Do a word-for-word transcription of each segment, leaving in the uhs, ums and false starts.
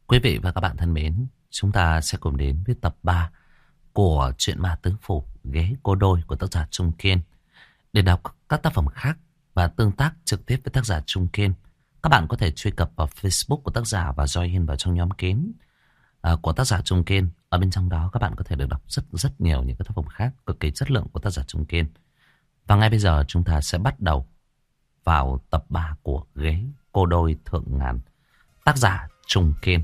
Quý vị và các bạn thân mến, chúng ta sẽ cùng đến với tập ba của truyện Ma Tứ Phủ Ghế Cô Đôi của tác giả Trung Kiên. Để đọc các tác phẩm khác và tương tác trực tiếp với tác giả Trung Kiên, các bạn có thể truy cập vào Facebook của tác giả và join vào trong nhóm kín à, của tác giả Trung Kiên. Ở bên trong đó các bạn có thể được đọc rất rất nhiều những các tác phẩm khác cực kỳ chất lượng của tác giả Trung Kiên. Và ngay bây giờ chúng ta sẽ bắt đầu vào tập ba của Ghế Cô Đôi Thượng Ngàn, tác giả Trung Kiên.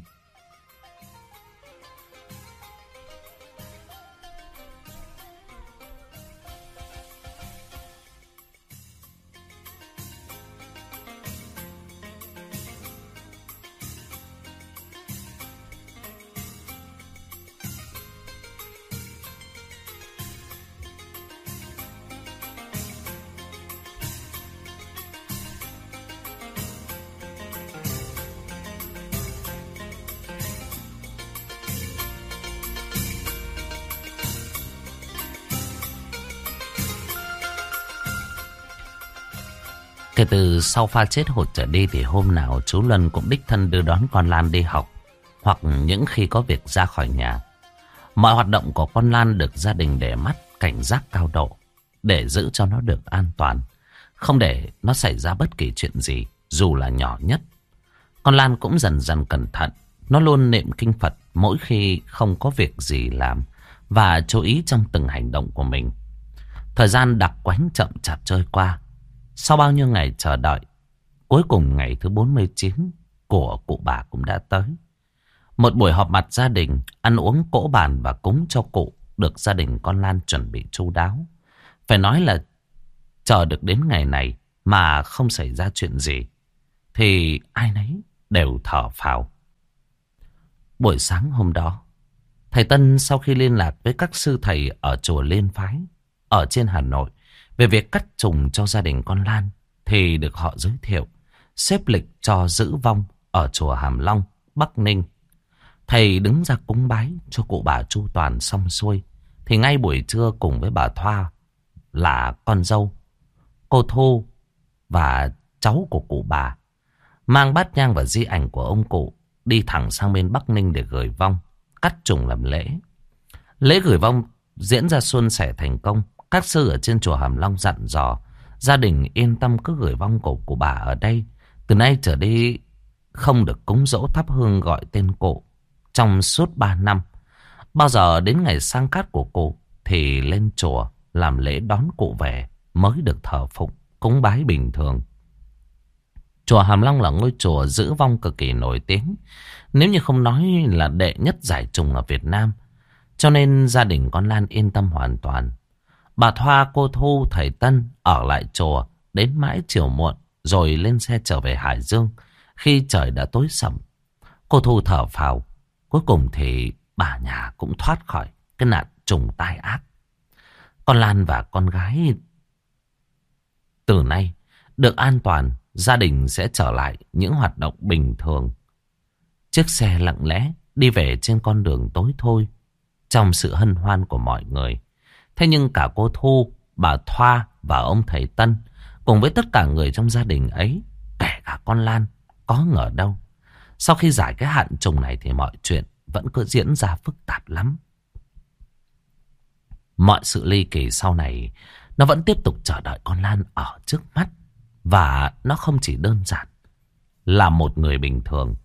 Kể từ sau pha chết hụt trở đi thì hôm nào chú Luân cũng đích thân đưa đón con Lan đi học, hoặc những khi có việc ra khỏi nhà. Mọi hoạt động của con Lan được gia đình để mắt cảnh giác cao độ để giữ cho nó được an toàn, không để nó xảy ra bất kỳ chuyện gì dù là nhỏ nhất. Con Lan cũng dần dần cẩn thận, nó luôn niệm kinh Phật mỗi khi không có việc gì làm và chú ý trong từng hành động của mình. Thời gian đặc quánh chậm chạp trôi qua. Sau bao nhiêu ngày chờ đợi, cuối cùng ngày thứ bốn mươi chín của cụ bà cũng đã tới. Một buổi họp mặt gia đình, ăn uống cỗ bàn và cúng cho cụ được gia đình con Lan chuẩn bị chu đáo. Phải nói là chờ được đến ngày này mà không xảy ra chuyện gì thì ai nấy đều thở phào. Buổi sáng hôm đó, thầy Tân sau khi liên lạc với các sư thầy ở chùa Liên Phái ở trên Hà Nội về việc cắt trùng cho gia đình con Lan thì được họ giới thiệu xếp lịch cho giữ vong ở chùa Hàm Long, Bắc Ninh. Thầy đứng ra cúng bái cho cụ bà chu toàn xong xuôi thì ngay buổi trưa cùng với bà Thoa là con dâu, cô Thu và cháu của cụ bà mang bát nhang và di ảnh của ông cụ đi thẳng sang bên Bắc Ninh để gửi vong, cắt trùng làm lễ. Lễ gửi vong diễn ra suôn sẻ thành công. Các sư ở trên chùa Hàm Long dặn dò gia đình yên tâm cứ gửi vong của cụ bà ở đây. Từ nay trở đi không được cúng dỗ thắp hương gọi tên cụ trong suốt ba năm. Bao giờ đến ngày sang cát của cụ thì lên chùa làm lễ đón cụ về mới được thờ phụng cúng bái bình thường. Chùa Hàm Long là ngôi chùa giữ vong cực kỳ nổi tiếng, nếu như không nói là đệ nhất giải trùng ở Việt Nam. Cho nên gia đình con Lan yên tâm hoàn toàn. Bà Thoa, cô Thu, thầy Tân ở lại chùa đến mãi chiều muộn rồi lên xe trở về Hải Dương khi trời đã tối sầm. Cô Thu thở phào, cuối cùng thì bà nhà cũng thoát khỏi cái nạn trùng tai ác. Con Lan và con gái từ nay được an toàn, gia đình sẽ trở lại những hoạt động bình thường. Chiếc xe lặng lẽ đi về trên con đường tối thôi trong sự hân hoan của mọi người. Thế nhưng cả cô Thu, bà Thoa và ông thầy Tân cùng với tất cả người trong gia đình ấy, kể cả con Lan, có ngờ đâu sau khi giải cái hạn trùng này thì mọi chuyện vẫn cứ diễn ra phức tạp lắm. Mọi sự ly kỳ sau này nó vẫn tiếp tục chờ đợi con Lan ở trước mắt. Và nó không chỉ đơn giản là một người bình thường.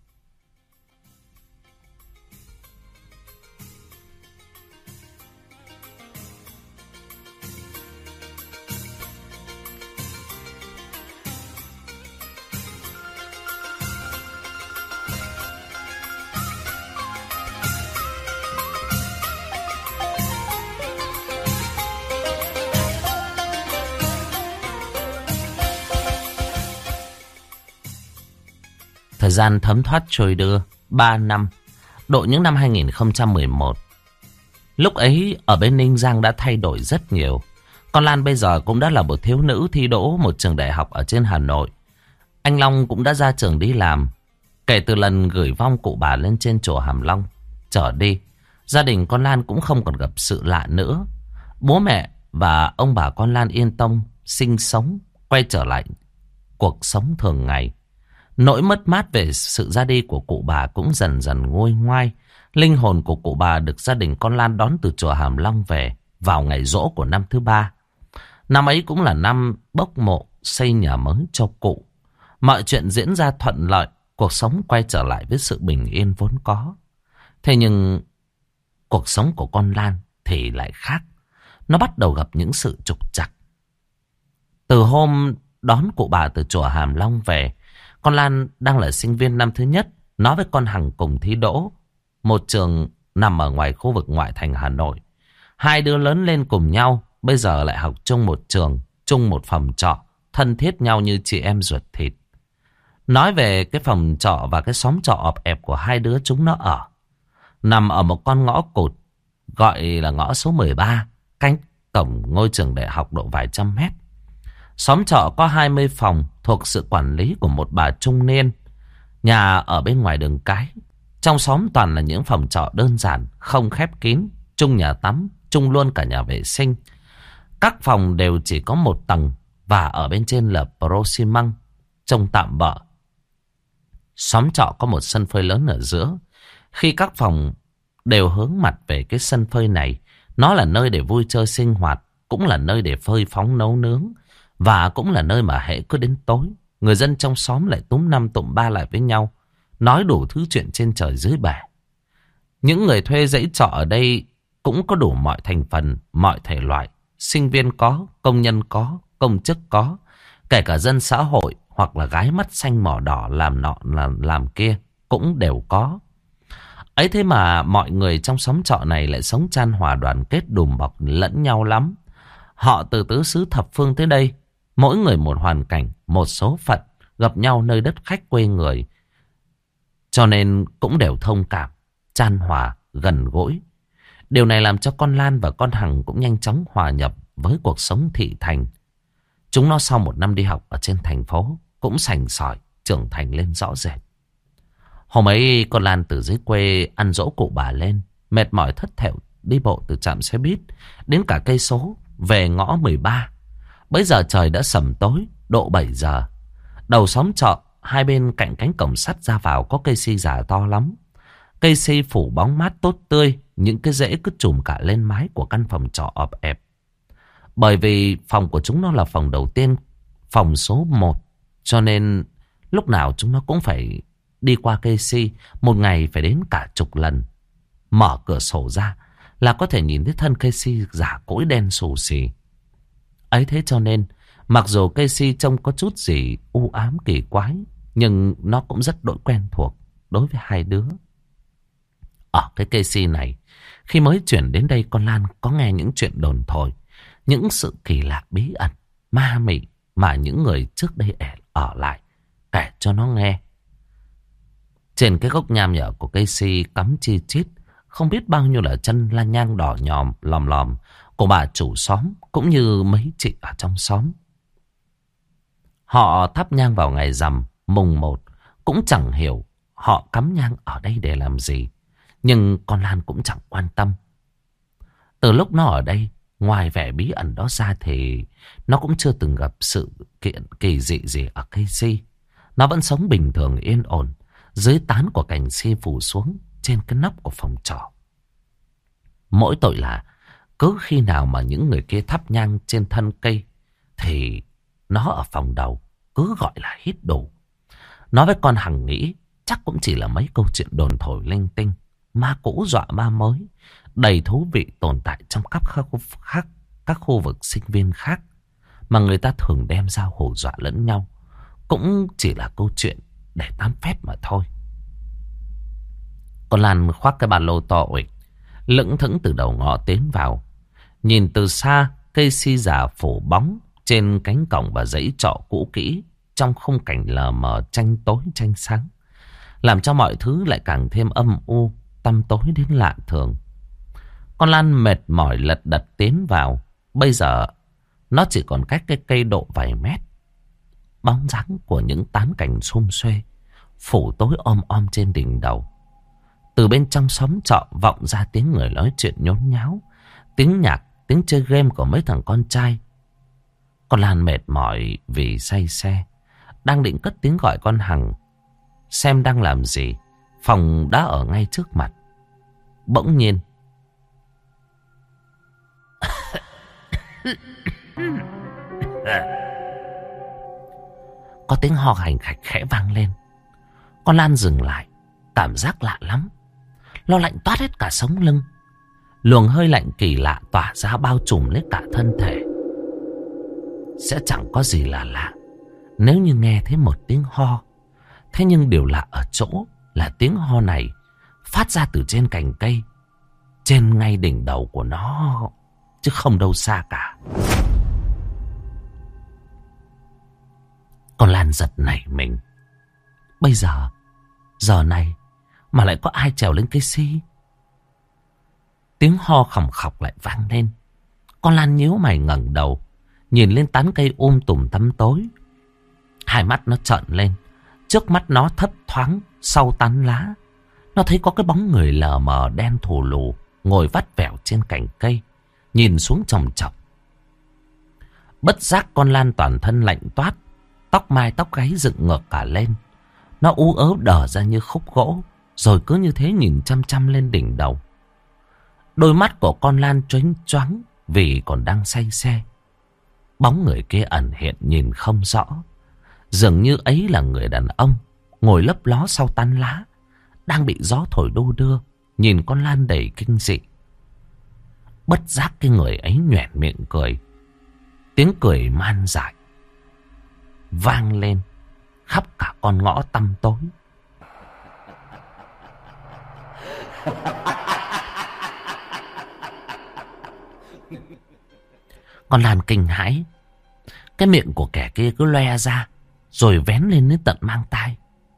Thời gian thấm thoát trôi đưa ba năm, độ những năm hai nghìn không trăm mười một. Lúc ấy ở bên Ninh Giang đã thay đổi rất nhiều. Con Lan bây giờ cũng đã là một thiếu nữ thi đỗ một trường đại học ở trên Hà Nội. Anh Long cũng đã ra trường đi làm. Kể từ lần gửi vong cụ bà lên trên chùa Hàm Long trở đi, gia đình con Lan cũng không còn gặp sự lạ nữa. Bố mẹ và ông bà con Lan yên tâm sinh sống, quay trở lại cuộc sống thường ngày. Nỗi mất mát về sự ra đi của cụ bà cũng dần dần nguôi ngoai. Linh hồn của cụ bà được gia đình con Lan đón từ chùa Hàm Long về vào ngày giỗ của năm thứ ba. Năm ấy cũng là năm bốc mộ xây nhà mới cho cụ. Mọi chuyện diễn ra thuận lợi, cuộc sống quay trở lại với sự bình yên vốn có. Thế nhưng cuộc sống của con Lan thì lại khác. Nó bắt đầu gặp những sự trục trặc. Từ hôm đón cụ bà từ chùa Hàm Long về, con Lan đang là sinh viên năm thứ nhất, nói với con Hằng cùng thi đỗ, một trường nằm ở ngoài khu vực ngoại thành Hà Nội. Hai đứa lớn lên cùng nhau, bây giờ lại học chung một trường, chung một phòng trọ, thân thiết nhau như chị em ruột thịt. Nói về cái phòng trọ và cái xóm trọ ọp ẹp của hai đứa chúng nó ở, nằm ở một con ngõ cụt, gọi là ngõ số mười ba, cách cổng ngôi trường đại học độ vài trăm mét. Xóm trọ có hai mươi phòng thuộc sự quản lý của một bà trung niên. Nhà ở bên ngoài đường cái. Trong xóm toàn là những phòng trọ đơn giản, không khép kín, chung nhà tắm, chung luôn cả nhà vệ sinh. Các phòng đều chỉ có một tầng và ở bên trên là pro xi măng, trông tạm bợ. Xóm trọ có một sân phơi lớn ở giữa. Khi các phòng đều hướng mặt về cái sân phơi này, nó là nơi để vui chơi sinh hoạt, cũng là nơi để phơi phóng nấu nướng, và cũng là nơi mà hễ cứ đến tối, người dân trong xóm lại túm năm tụm ba lại với nhau, nói đủ thứ chuyện trên trời dưới bể. Những người thuê dãy trọ ở đây cũng có đủ mọi thành phần, mọi thể loại. Sinh viên có, công nhân có, công chức có, kể cả dân xã hội hoặc là gái mắt xanh mỏ đỏ làm nọ làm, làm kia cũng đều có. Ấy thế mà mọi người trong xóm trọ này lại sống chan hòa đoàn kết đùm bọc lẫn nhau lắm. Họ từ tứ xứ thập phương tới đây, mỗi người một hoàn cảnh, một số phận, gặp nhau nơi đất khách quê người. Cho nên cũng đều thông cảm, chan hòa, gần gũi. Điều này làm cho con Lan và con Hằng cũng nhanh chóng hòa nhập với cuộc sống thị thành. Chúng nó sau một năm đi học ở trên thành phố cũng sành sỏi, trưởng thành lên rõ rệt. Hôm ấy con Lan từ dưới quê ăn dỗ cụ bà lên, mệt mỏi thất thểu đi bộ từ trạm xe buýt đến cả cây số về ngõ mười ba. Bây giờ trời đã sầm tối, độ bảy giờ. Đầu xóm trọ, hai bên cạnh cánh cổng sắt ra vào có cây si già to lắm. Cây si phủ bóng mát tốt tươi, những cái rễ cứ trùm cả lên mái của căn phòng trọ ọp ẹp. Bởi vì phòng của chúng nó là phòng đầu tiên, phòng số một, cho nên lúc nào chúng nó cũng phải đi qua cây si, một ngày phải đến cả chục lần. Mở cửa sổ ra là có thể nhìn thấy thân cây si giả cỗi đen xù xì. Ấy thế cho nên, mặc dù cây si trông có chút gì u ám kỳ quái, nhưng nó cũng rất đỗi quen thuộc đối với hai đứa. Ở cái cây si này, khi mới chuyển đến đây, con Lan có nghe những chuyện đồn thổi, những sự kỳ lạ bí ẩn, ma mị mà những người trước đây ở lại kể cho nó nghe. Trên cái gốc nham nhở của cây si cắm chi chít, không biết bao nhiêu là chân la nhang đỏ nhòm lòm lòm của bà chủ xóm cũng như mấy chị ở trong xóm. Họ thắp nhang vào ngày rằm mùng một, cũng chẳng hiểu họ cắm nhang ở đây để làm gì. Nhưng con Lan cũng chẳng quan tâm. Từ lúc nó ở đây, ngoài vẻ bí ẩn đó ra thì nó cũng chưa từng gặp sự kiện kỳ dị gì ở cây si. Nó vẫn sống bình thường yên ổn dưới tán của cành si phủ xuống trên cái nóc của phòng trọ. Mỗi tội là cứ khi nào mà những người kia thắp nhang trên thân cây thì nó ở phòng đầu cứ gọi là hít đủ. Nói với con Hằng nghĩ chắc cũng chỉ là mấy câu chuyện đồn thổi linh tinh, ma cũ dọa ma mới, đầy thú vị tồn tại trong các khu, khác, các khu vực sinh viên khác mà người ta thường đem ra hù dọa lẫn nhau. Cũng chỉ là câu chuyện để tán phét mà thôi. Con Lan khoác cái ba lô to uịch, lững thững từ đầu ngõ tiến vào. Nhìn từ xa, cây si già phủ bóng trên cánh cổng và dãy trọ cũ kỹ trong khung cảnh lờ mờ tranh tối tranh sáng, làm cho mọi thứ lại càng thêm âm u, tăm tối đến lạ thường. Con Lan mệt mỏi lật đật tiến vào. Bây giờ nó chỉ còn cách cái cây độ vài mét. Bóng dáng của những tán cành sum xuê phủ tối om om trên đỉnh đầu. Từ bên trong xóm trọ vọng ra tiếng người nói chuyện nhốn nháo, tiếng nhạc, tiếng chơi game của mấy thằng con trai. Con Lan mệt mỏi vì say xe, đang định cất tiếng gọi con Hằng xem đang làm gì. Phòng đã ở ngay trước mặt. Bỗng nhiên có tiếng ho hành khạch khẽ vang lên. Con Lan dừng lại. Cảm giác lạ lắm. Lo lạnh toát hết cả sống lưng. Luồng hơi lạnh kỳ lạ tỏa ra bao trùm lấy cả thân thể. Sẽ chẳng có gì là lạ nếu như nghe thấy một tiếng ho. Thế nhưng điều lạ ở chỗ là tiếng ho này phát ra từ trên cành cây, trên ngay đỉnh đầu của nó, chứ không đâu xa cả. Con Lan giật nảy mình. Bây giờ, giờ này mà lại có ai trèo lên cây si? Tiếng ho khòng khọc lại vang lên. Con Lan nhíu mày ngẩng đầu, nhìn lên tán cây um tùm tăm tối. Hai mắt nó trợn lên. Trước mắt nó thấp thoáng sau tán lá, nó thấy có cái bóng người lờ mờ đen thù lù ngồi vắt vẻo trên cành cây, nhìn xuống chòng chọc. Bất giác con Lan toàn thân lạnh toát, tóc mai tóc gáy dựng ngược cả lên. Nó ú ớ đờ ra như khúc gỗ, rồi cứ như thế nhìn chăm chăm lên đỉnh đầu. Đôi mắt của con Lan choáng choáng vì còn đang say xe. Bóng người kia ẩn hiện nhìn không rõ. Dường như ấy là người đàn ông ngồi lấp ló sau tán lá, đang bị gió thổi đu đưa, nhìn con Lan đầy kinh dị. Bất giác cái người ấy nhoẻn miệng cười. Tiếng cười man dại vang lên khắp cả con ngõ tăm tối. Con Lan kinh hãi. Cái miệng của kẻ kia cứ loe ra, rồi vén lên đến tận mang tai.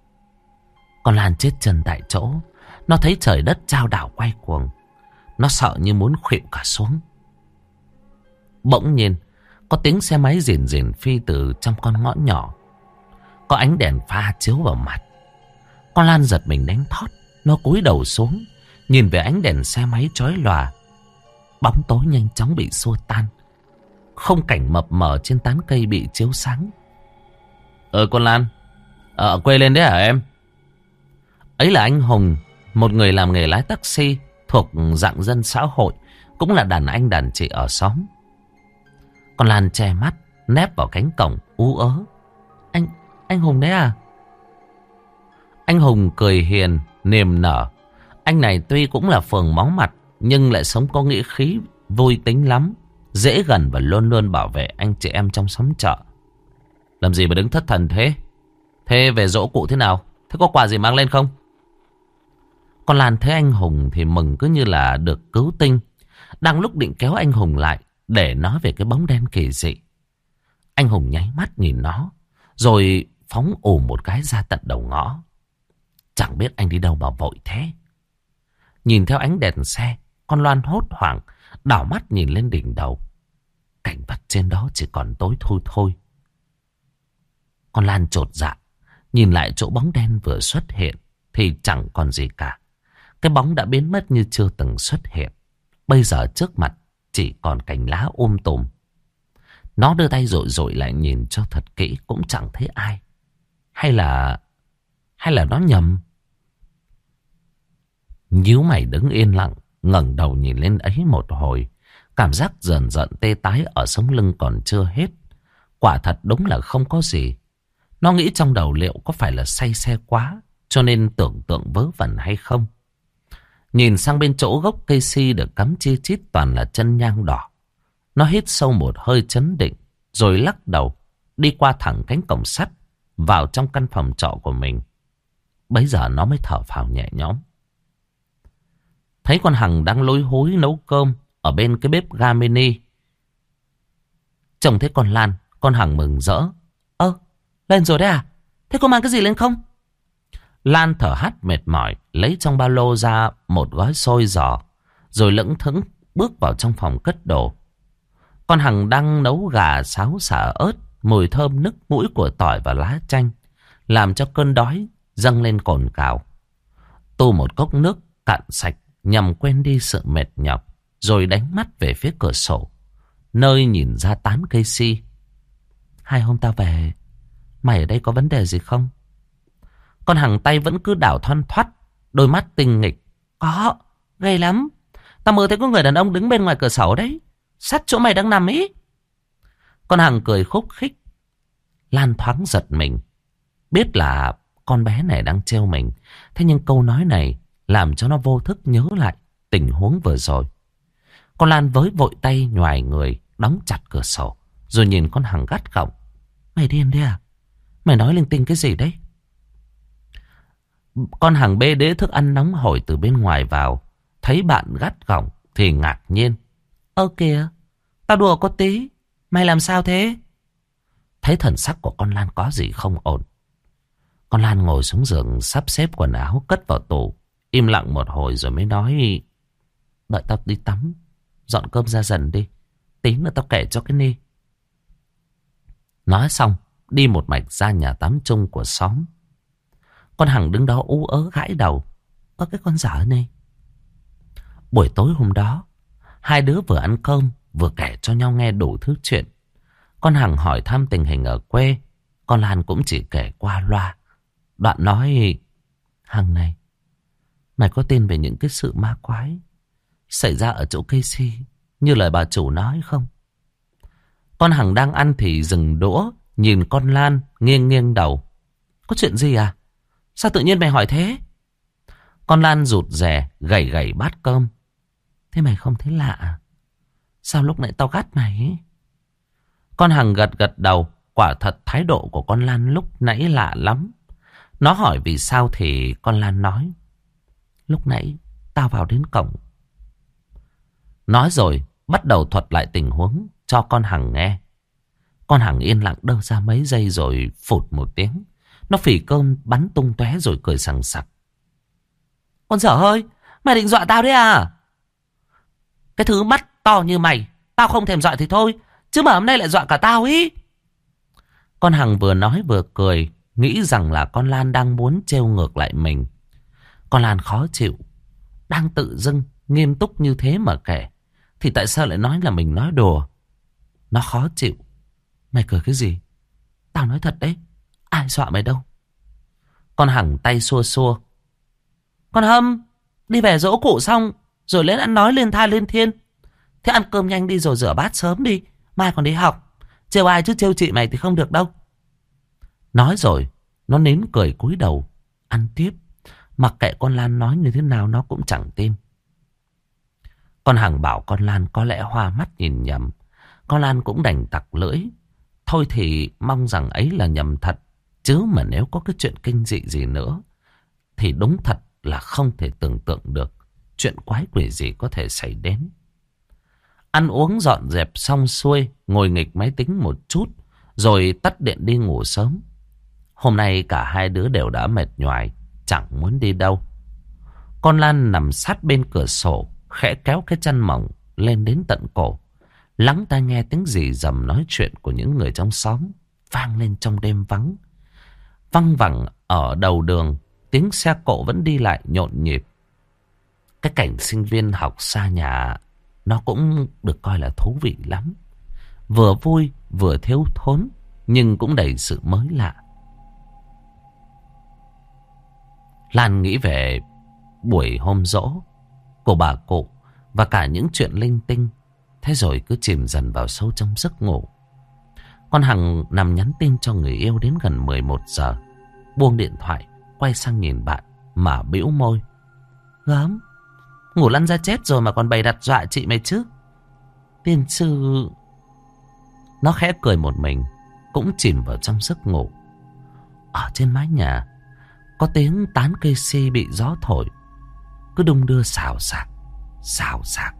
Con Lan chết chân tại chỗ. Nó thấy trời đất chao đảo quay cuồng. Nó sợ như muốn khuỵu cả xuống. Bỗng nhiên có tiếng xe máy rền rền phi từ trong con ngõ nhỏ. Có ánh đèn pha chiếu vào mặt. Con Lan giật mình đánh thót. Nó cúi đầu xuống, nhìn về ánh đèn xe máy chói lòa. Bóng tối nhanh chóng bị xua tan. Không cảnh mập mờ trên tán cây bị chiếu sáng. Ờ con Lan, ở quê lên đấy hả em? Ấy là anh Hùng, một người làm nghề lái taxi thuộc dạng dân xã hội, cũng là đàn anh đàn chị ở xóm. Con Lan che mắt, nép vào cánh cổng, ú ớ. Anh, anh Hùng đấy à? Anh Hùng cười hiền, niềm nở. Anh này tuy cũng là phường máu mặt, nhưng lại sống có nghĩa khí, vui tính lắm. Dễ gần và luôn luôn bảo vệ anh chị em trong xóm chợ. Làm gì mà đứng thất thần thế? Thế về dỗ cụ thế nào? Thế có quà gì mang lên không? Con Lan thấy anh Hùng thì mừng cứ như là được cứu tinh. Đang lúc định kéo anh Hùng lại để nói về cái bóng đen kỳ dị. Anh Hùng nháy mắt nhìn nó, rồi phóng ù một cái ra tận đầu ngõ. Chẳng biết anh đi đâu mà vội thế. Nhìn theo ánh đèn xe, con Loan hốt hoảng đảo mắt nhìn lên đỉnh đầu. Cảnh vật trên đó chỉ còn tối thui thôi. Con Lan chột dạ, nhìn lại chỗ bóng đen vừa xuất hiện thì chẳng còn gì cả. Cái bóng đã biến mất như chưa từng xuất hiện. Bây giờ trước mặt chỉ còn cành lá um tùm. Nó đưa tay dội dội lại nhìn cho thật kỹ cũng chẳng thấy ai. Hay là... Hay là nó nhầm? Nhíu mày đứng yên lặng, ngẩng đầu nhìn lên ấy một hồi. Cảm giác dần dần tê tái ở sống lưng còn chưa hết. Quả thật đúng là không có gì. Nó nghĩ trong đầu liệu có phải là say xe quá, cho nên tưởng tượng vớ vẩn hay không. Nhìn sang bên chỗ gốc cây si được cắm chi chít toàn là chân nhang đỏ. Nó hít sâu một hơi chấn định, rồi lắc đầu, đi qua thẳng cánh cổng sắt, vào trong căn phòng trọ của mình. Bấy giờ nó mới thở phào nhẹ nhõm. Thấy con Hằng đang lối hối nấu cơm ở bên cái bếp ga mini. Trông thấy con Lan, con Hằng mừng rỡ. Ơ, lên rồi đấy à? Thế có mang cái gì lên không? Lan thở hắt mệt mỏi, lấy trong ba lô ra một gói xôi giò, rồi lững thững bước vào trong phòng cất đồ. Con Hằng đang nấu gà xáo xả ớt, mùi thơm nức mũi của tỏi và lá chanh, làm cho cơn đói dâng lên cồn cào. Tu một cốc nước cạn sạch nhằm quên đi sự mệt nhọc, rồi đánh mắt về phía cửa sổ, nơi nhìn ra tán cây si. Hai hôm tao về, mày ở đây có vấn đề gì không? Con Hằng tay vẫn cứ đảo thoăn thoắt, đôi mắt tinh nghịch. Có, ghê lắm. Tao mơ thấy có người đàn ông đứng bên ngoài cửa sổ đấy, sát chỗ mày đang nằm ý. Con Hằng cười khúc khích. Lan thoáng giật mình, biết là con bé này đang trêu mình. Thế nhưng câu nói này làm cho nó vô thức nhớ lại tình huống vừa rồi. Con Lan với vội tay nhoài người, đóng chặt cửa sổ, rồi nhìn con Hằng gắt gỏng. Mày điên đấy à? Mày nói linh tinh cái gì đấy? Con Hằng bê đĩa thức ăn nóng hổi từ bên ngoài vào, thấy bạn gắt gỏng thì ngạc nhiên. Ơ kìa, tao đùa có tí, mày làm sao thế? Thấy thần sắc của con Lan có gì không ổn, con Lan ngồi xuống giường sắp xếp quần áo cất vào tủ, im lặng một hồi rồi mới nói. Đợi tao đi tắm, dọn cơm ra dần đi, tí nữa tao kể cho cái Ni. Nói xong đi một mạch ra nhà tắm chung của xóm. Con Hằng đứng đó ú ớ gãi đầu. Có cái con dở này. Buổi tối hôm đó, hai đứa vừa ăn cơm vừa kể cho nhau nghe đủ thứ chuyện. Con Hằng hỏi thăm tình hình ở quê, con Lan cũng chỉ kể qua loa. Đoạn nói. Hằng này, mày có tin về những cái sự ma quái xảy ra ở chỗ cây si như lời bà chủ nói không? Con Hằng đang ăn thì dừng đũa, nhìn con Lan nghiêng nghiêng đầu. Có chuyện gì à? Sao tự nhiên mày hỏi thế? Con Lan rụt rè gẩy gẩy bát cơm. Thế mày không thấy lạ à? Sao lúc nãy tao gắt mày ấy? Con Hằng gật gật đầu. Quả thật thái độ của con Lan lúc nãy lạ lắm. Nó hỏi vì sao thì con Lan nói. Lúc nãy tao vào đến cổng. Nói rồi bắt đầu thuật lại tình huống cho con Hằng nghe. Con Hằng yên lặng đơ ra mấy giây rồi phụt một tiếng. Nó phì cơm bắn tung tóe rồi cười sằng sặc. Con dở hơi, mày định dọa tao đấy à? Cái thứ mắt to như mày, tao không thèm dọa thì thôi, chứ mà hôm nay lại dọa cả tao ý. Con Hằng vừa nói vừa cười, nghĩ rằng là con Lan đang muốn trêu ngược lại mình. Con Lan khó chịu. Đang tự dưng nghiêm túc như thế mà kể, thì tại sao lại nói là mình nói đùa? Nó khó chịu. Mày cười cái gì? Tao nói thật đấy, ai dọa mày đâu. Con Hằng tay xua xua. Con Hâm, đi về dỗ cụ xong rồi lên ăn nói lên thai lên thiên. Thế ăn cơm nhanh đi rồi rửa bát sớm đi, mai còn đi học. Trêu ai chứ trêu chị mày thì không được đâu. Nói rồi nó nín cười cúi đầu ăn tiếp. Mặc kệ con Lan nói như thế nào nó cũng chẳng tin. Con Hằng bảo con Lan có lẽ hoa mắt nhìn nhầm. Con Lan cũng đành tặc lưỡi. Thôi thì mong rằng ấy là nhầm thật. Chứ mà nếu có cái chuyện kinh dị gì nữa thì đúng thật là không thể tưởng tượng được chuyện quái quỷ gì có thể xảy đến. Ăn uống dọn dẹp xong xuôi, ngồi nghịch máy tính một chút rồi tắt điện đi ngủ sớm. Hôm nay cả hai đứa đều đã mệt nhoài, chẳng muốn đi đâu. Con Lan nằm sát bên cửa sổ, khẽ kéo cái chăn mỏng lên đến tận cổ, lắng tai nghe tiếng rì rầm nói chuyện của những người trong xóm vang lên trong đêm vắng. Văng vẳng ở đầu đường, tiếng xe cộ vẫn đi lại nhộn nhịp. Cái cảnh sinh viên học xa nhà nó cũng được coi là thú vị lắm. Vừa vui vừa thiếu thốn, nhưng cũng đầy sự mới lạ. Lan nghĩ về buổi hôm giỗ của bà cụ và cả những chuyện linh tinh. Thế rồi cứ chìm dần vào sâu trong giấc ngủ. Con Hằng nằm nhắn tin cho người yêu đến gần mười một giờ. Buông điện thoại, quay sang nhìn bạn mà bĩu môi. Gớm, ngủ lăn ra chết rồi mà còn bày đặt dọa chị mày chứ. Tiên sư. Nó khẽ cười một mình, cũng chìm vào trong giấc ngủ. Ở trên mái nhà có tiếng tán cây si bị gió thổi, cứ đung đưa xào xạc, xào xạc.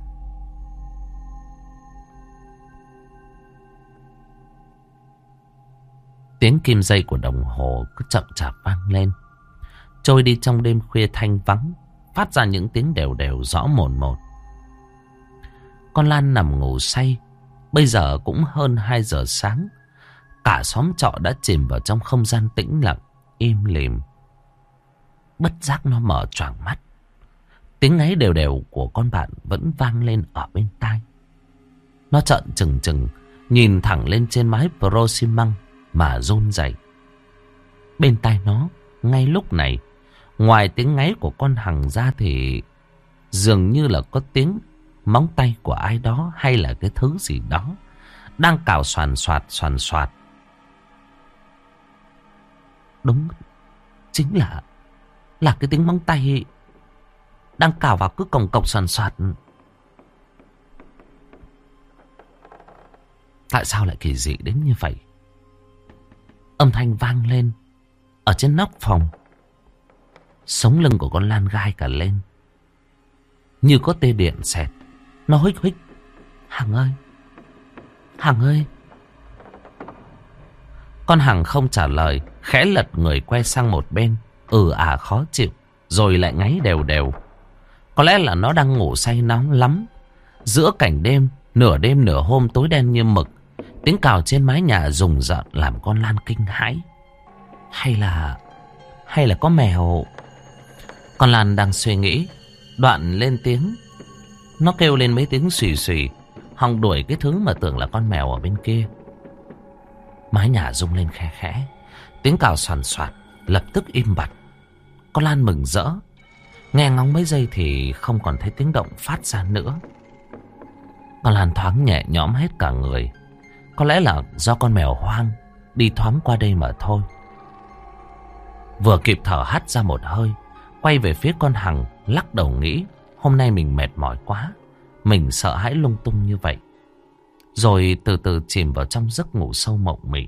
Tiếng kim dây của đồng hồ cứ chậm chạp vang lên, trôi đi trong đêm khuya thanh vắng, phát ra những tiếng đều đều rõ mồn một. Con Lan nằm ngủ say. Bây giờ cũng hơn hai giờ sáng. Cả xóm trọ đã chìm vào trong không gian tĩnh lặng, im lìm. Bất giác nó mở choàng mắt. Tiếng ngáy đều đều của con bạn vẫn vang lên ở bên tai. Nó trợn trừng trừng, nhìn thẳng lên trên mái pro xi măng mà run rẩy. Bên tai nó ngay lúc này, ngoài tiếng ngáy của con Hằng ra thì dường như là có tiếng móng tay của ai đó hay là cái thứ gì đó đang cào xoàn xoạt xoàn xoạt. Đúng, chính là là cái tiếng móng tay đang cào vào cứ cồng cọc xoàn xoạt. Tại sao lại kỳ dị đến như vậy? Âm thanh vang lên ở trên nóc phòng. Sống lưng của con Lan gai cả lên, như có tê điện xẹt. Nó huých huých. Hằng ơi, Hằng ơi. Con Hằng không trả lời, khẽ lật người quay sang một bên, ừ à khó chịu, rồi lại ngáy đều đều. Có lẽ là nó đang ngủ say nóng lắm. Giữa cảnh đêm, nửa đêm nửa hôm tối đen như mực, tiếng cào trên mái nhà rùng rợn làm con Lan kinh hãi. Hay là... hay là có mèo? Con Lan đang suy nghĩ, đoạn lên tiếng. Nó kêu lên mấy tiếng xùy xùy, hòng đuổi cái thứ mà tưởng là con mèo ở bên kia. Mái nhà rung lên khe khẽ, tiếng cào soàn soạt lập tức im bặt. Con Lan mừng rỡ, nghe ngóng mấy giây thì không còn thấy tiếng động phát ra nữa. Con Lan thoáng nhẹ nhõm hết cả người. Có lẽ là do con mèo hoang đi thoáng qua đây mà thôi. Vừa kịp thở hắt ra một hơi, quay về phía con Hằng, lắc đầu nghĩ hôm nay mình mệt mỏi quá, mình sợ hãi lung tung như vậy. Rồi từ từ chìm vào trong giấc ngủ sâu mộng mị.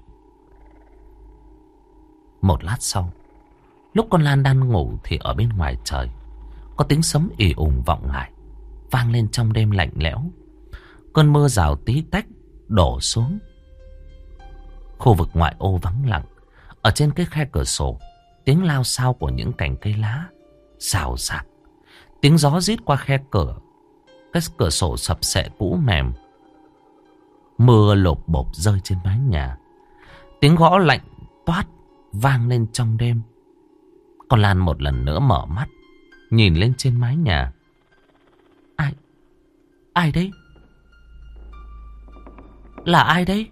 Một lát sau, lúc con Lan đang ngủ thì ở bên ngoài trời có tiếng sấm ì ùng vọng lại, vang lên trong đêm lạnh lẽo. Cơn mưa rào tí tách đổ xuống. Khu vực ngoại ô vắng lặng. Ở trên cái khe cửa sổ, tiếng lao xao của những cành cây lá xào xạc. Tiếng gió rít qua khe cửa. Cái cửa sổ sập sệ cũ mềm. Mưa lộp bộp rơi trên mái nhà. Tiếng gõ lạnh toát vang lên trong đêm. Con Lan một lần nữa mở mắt, nhìn lên trên mái nhà. Ai? Ai đấy? Là ai đấy?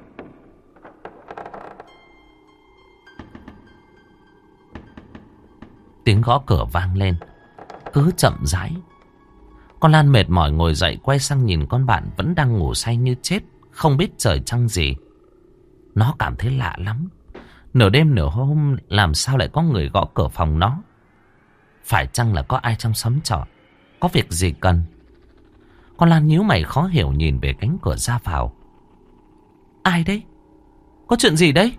Tiếng gõ cửa vang lên, cứ chậm rãi. Con Lan mệt mỏi ngồi dậy, quay sang nhìn con bạn vẫn đang ngủ say như chết, không biết trời trăng gì. Nó cảm thấy lạ lắm. Nửa đêm nửa hôm làm sao lại có người gõ cửa phòng nó? Phải chăng là có ai trong xóm trọ, có việc gì cần? Con Lan nhíu mày khó hiểu nhìn về cánh cửa ra vào. Ai đấy? Có chuyện gì đấy?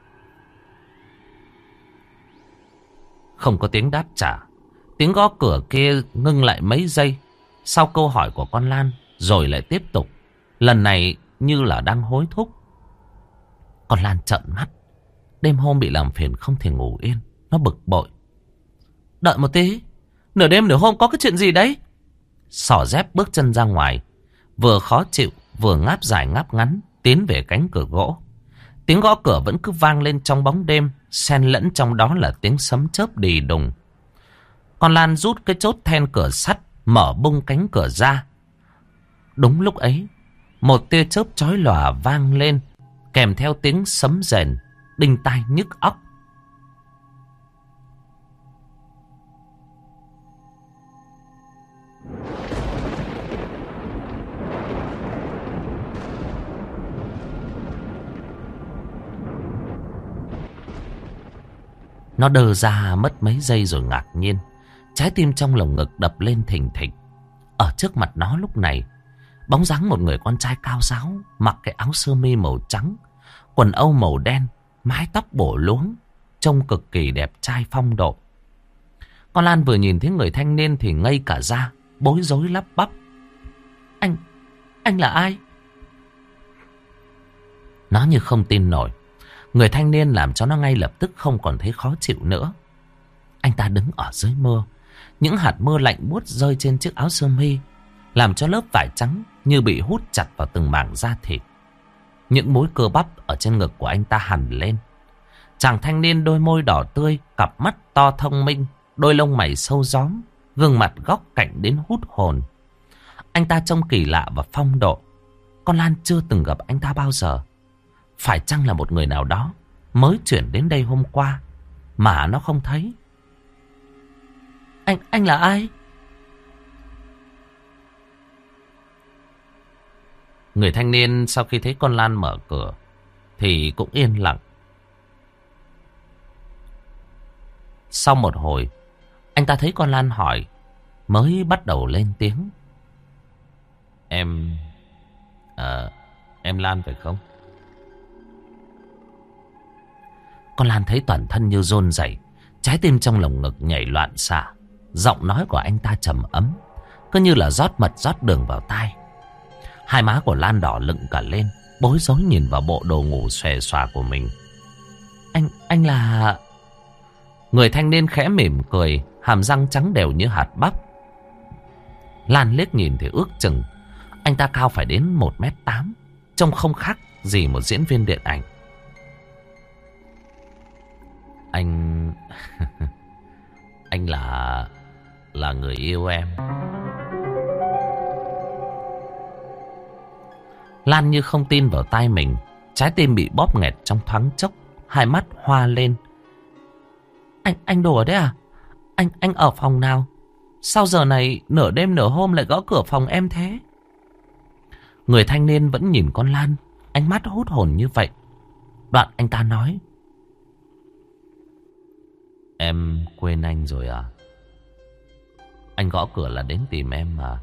Không có tiếng đáp trả. Tiếng gõ cửa kia ngưng lại mấy giây sau câu hỏi của con Lan, rồi lại tiếp tục. Lần này như là đang hối thúc. Con Lan trợn mắt. Đêm hôm bị làm phiền không thể ngủ yên. Nó bực bội. Đợi một tí, nửa đêm nửa hôm có cái chuyện gì đấy? Xỏ dép bước chân ra ngoài, vừa khó chịu vừa ngáp dài ngáp ngắn tiến về cánh cửa gỗ. Tiếng gõ cửa vẫn cứ vang lên trong bóng đêm, xen lẫn trong đó là tiếng sấm chớp đì đùng. Con Lan rút cái chốt then cửa sắt, mở bung cánh cửa ra. Đúng lúc ấy, một tia chớp chói lòa vang lên, kèm theo tiếng sấm rền, đinh tai nhức óc. Nó đờ ra mất mấy giây rồi ngạc nhiên. Trái tim trong lồng ngực đập lên thình thịch. Ở trước mặt nó lúc này, bóng dáng một người con trai cao ráo, mặc cái áo sơ mi màu trắng, quần âu màu đen, mái tóc bổ luống, trông cực kỳ đẹp trai phong độ. Con Lan vừa nhìn thấy người thanh niên thì ngây cả ra, bối rối lắp bắp. Anh, anh là ai? Nó như không tin nổi. Người thanh niên làm cho nó ngay lập tức không còn thấy khó chịu nữa. Anh ta đứng ở dưới mưa. Những hạt mưa lạnh buốt rơi trên chiếc áo sơ mi, làm cho lớp vải trắng như bị hút chặt vào từng mảng da thịt. Những múi cơ bắp ở trên ngực của anh ta hằn lên. Chàng thanh niên đôi môi đỏ tươi, cặp mắt to thông minh, đôi lông mày sâu gióm, gương mặt góc cạnh đến hút hồn. Anh ta trông kỳ lạ và phong độ. Con Lan chưa từng gặp anh ta bao giờ. Phải chăng là một người nào đó mới chuyển đến đây hôm qua? mà nó không thấy. Anh, anh là ai? Người thanh niên sau khi thấy con Lan mở cửa thì cũng yên lặng. Sau một hồi, anh ta thấy con Lan hỏi, mới bắt đầu lên tiếng. Em... À, em Lan phải không? Con Lan thấy toàn thân như run rẩy, trái tim trong lồng ngực nhảy loạn xạ. Giọng nói của anh ta trầm ấm, cứ như là rót mật rót đường vào tai. Hai má của Lan đỏ lựng cả lên, bối rối nhìn vào bộ đồ ngủ xòe xòa của mình. Anh, anh là... Người thanh niên khẽ mỉm cười, hàm răng trắng đều như hạt bắp. Lan liếc nhìn thì ước chừng anh ta cao phải đến một mét tám, trông không khác gì một diễn viên điện ảnh. Anh... anh là... là người yêu em. Lan như không tin vào tai mình, trái tim bị bóp nghẹt trong thoáng chốc, hai mắt hoa lên. Anh, anh đùa đấy à? Anh, anh ở phòng nào? Sao giờ này nửa đêm nửa hôm lại gõ cửa phòng em thế? Người thanh niên vẫn nhìn con Lan, ánh mắt hút hồn như vậy. Đoạn anh ta nói. Em quên anh rồi à? Anh gõ cửa là đến tìm em mà.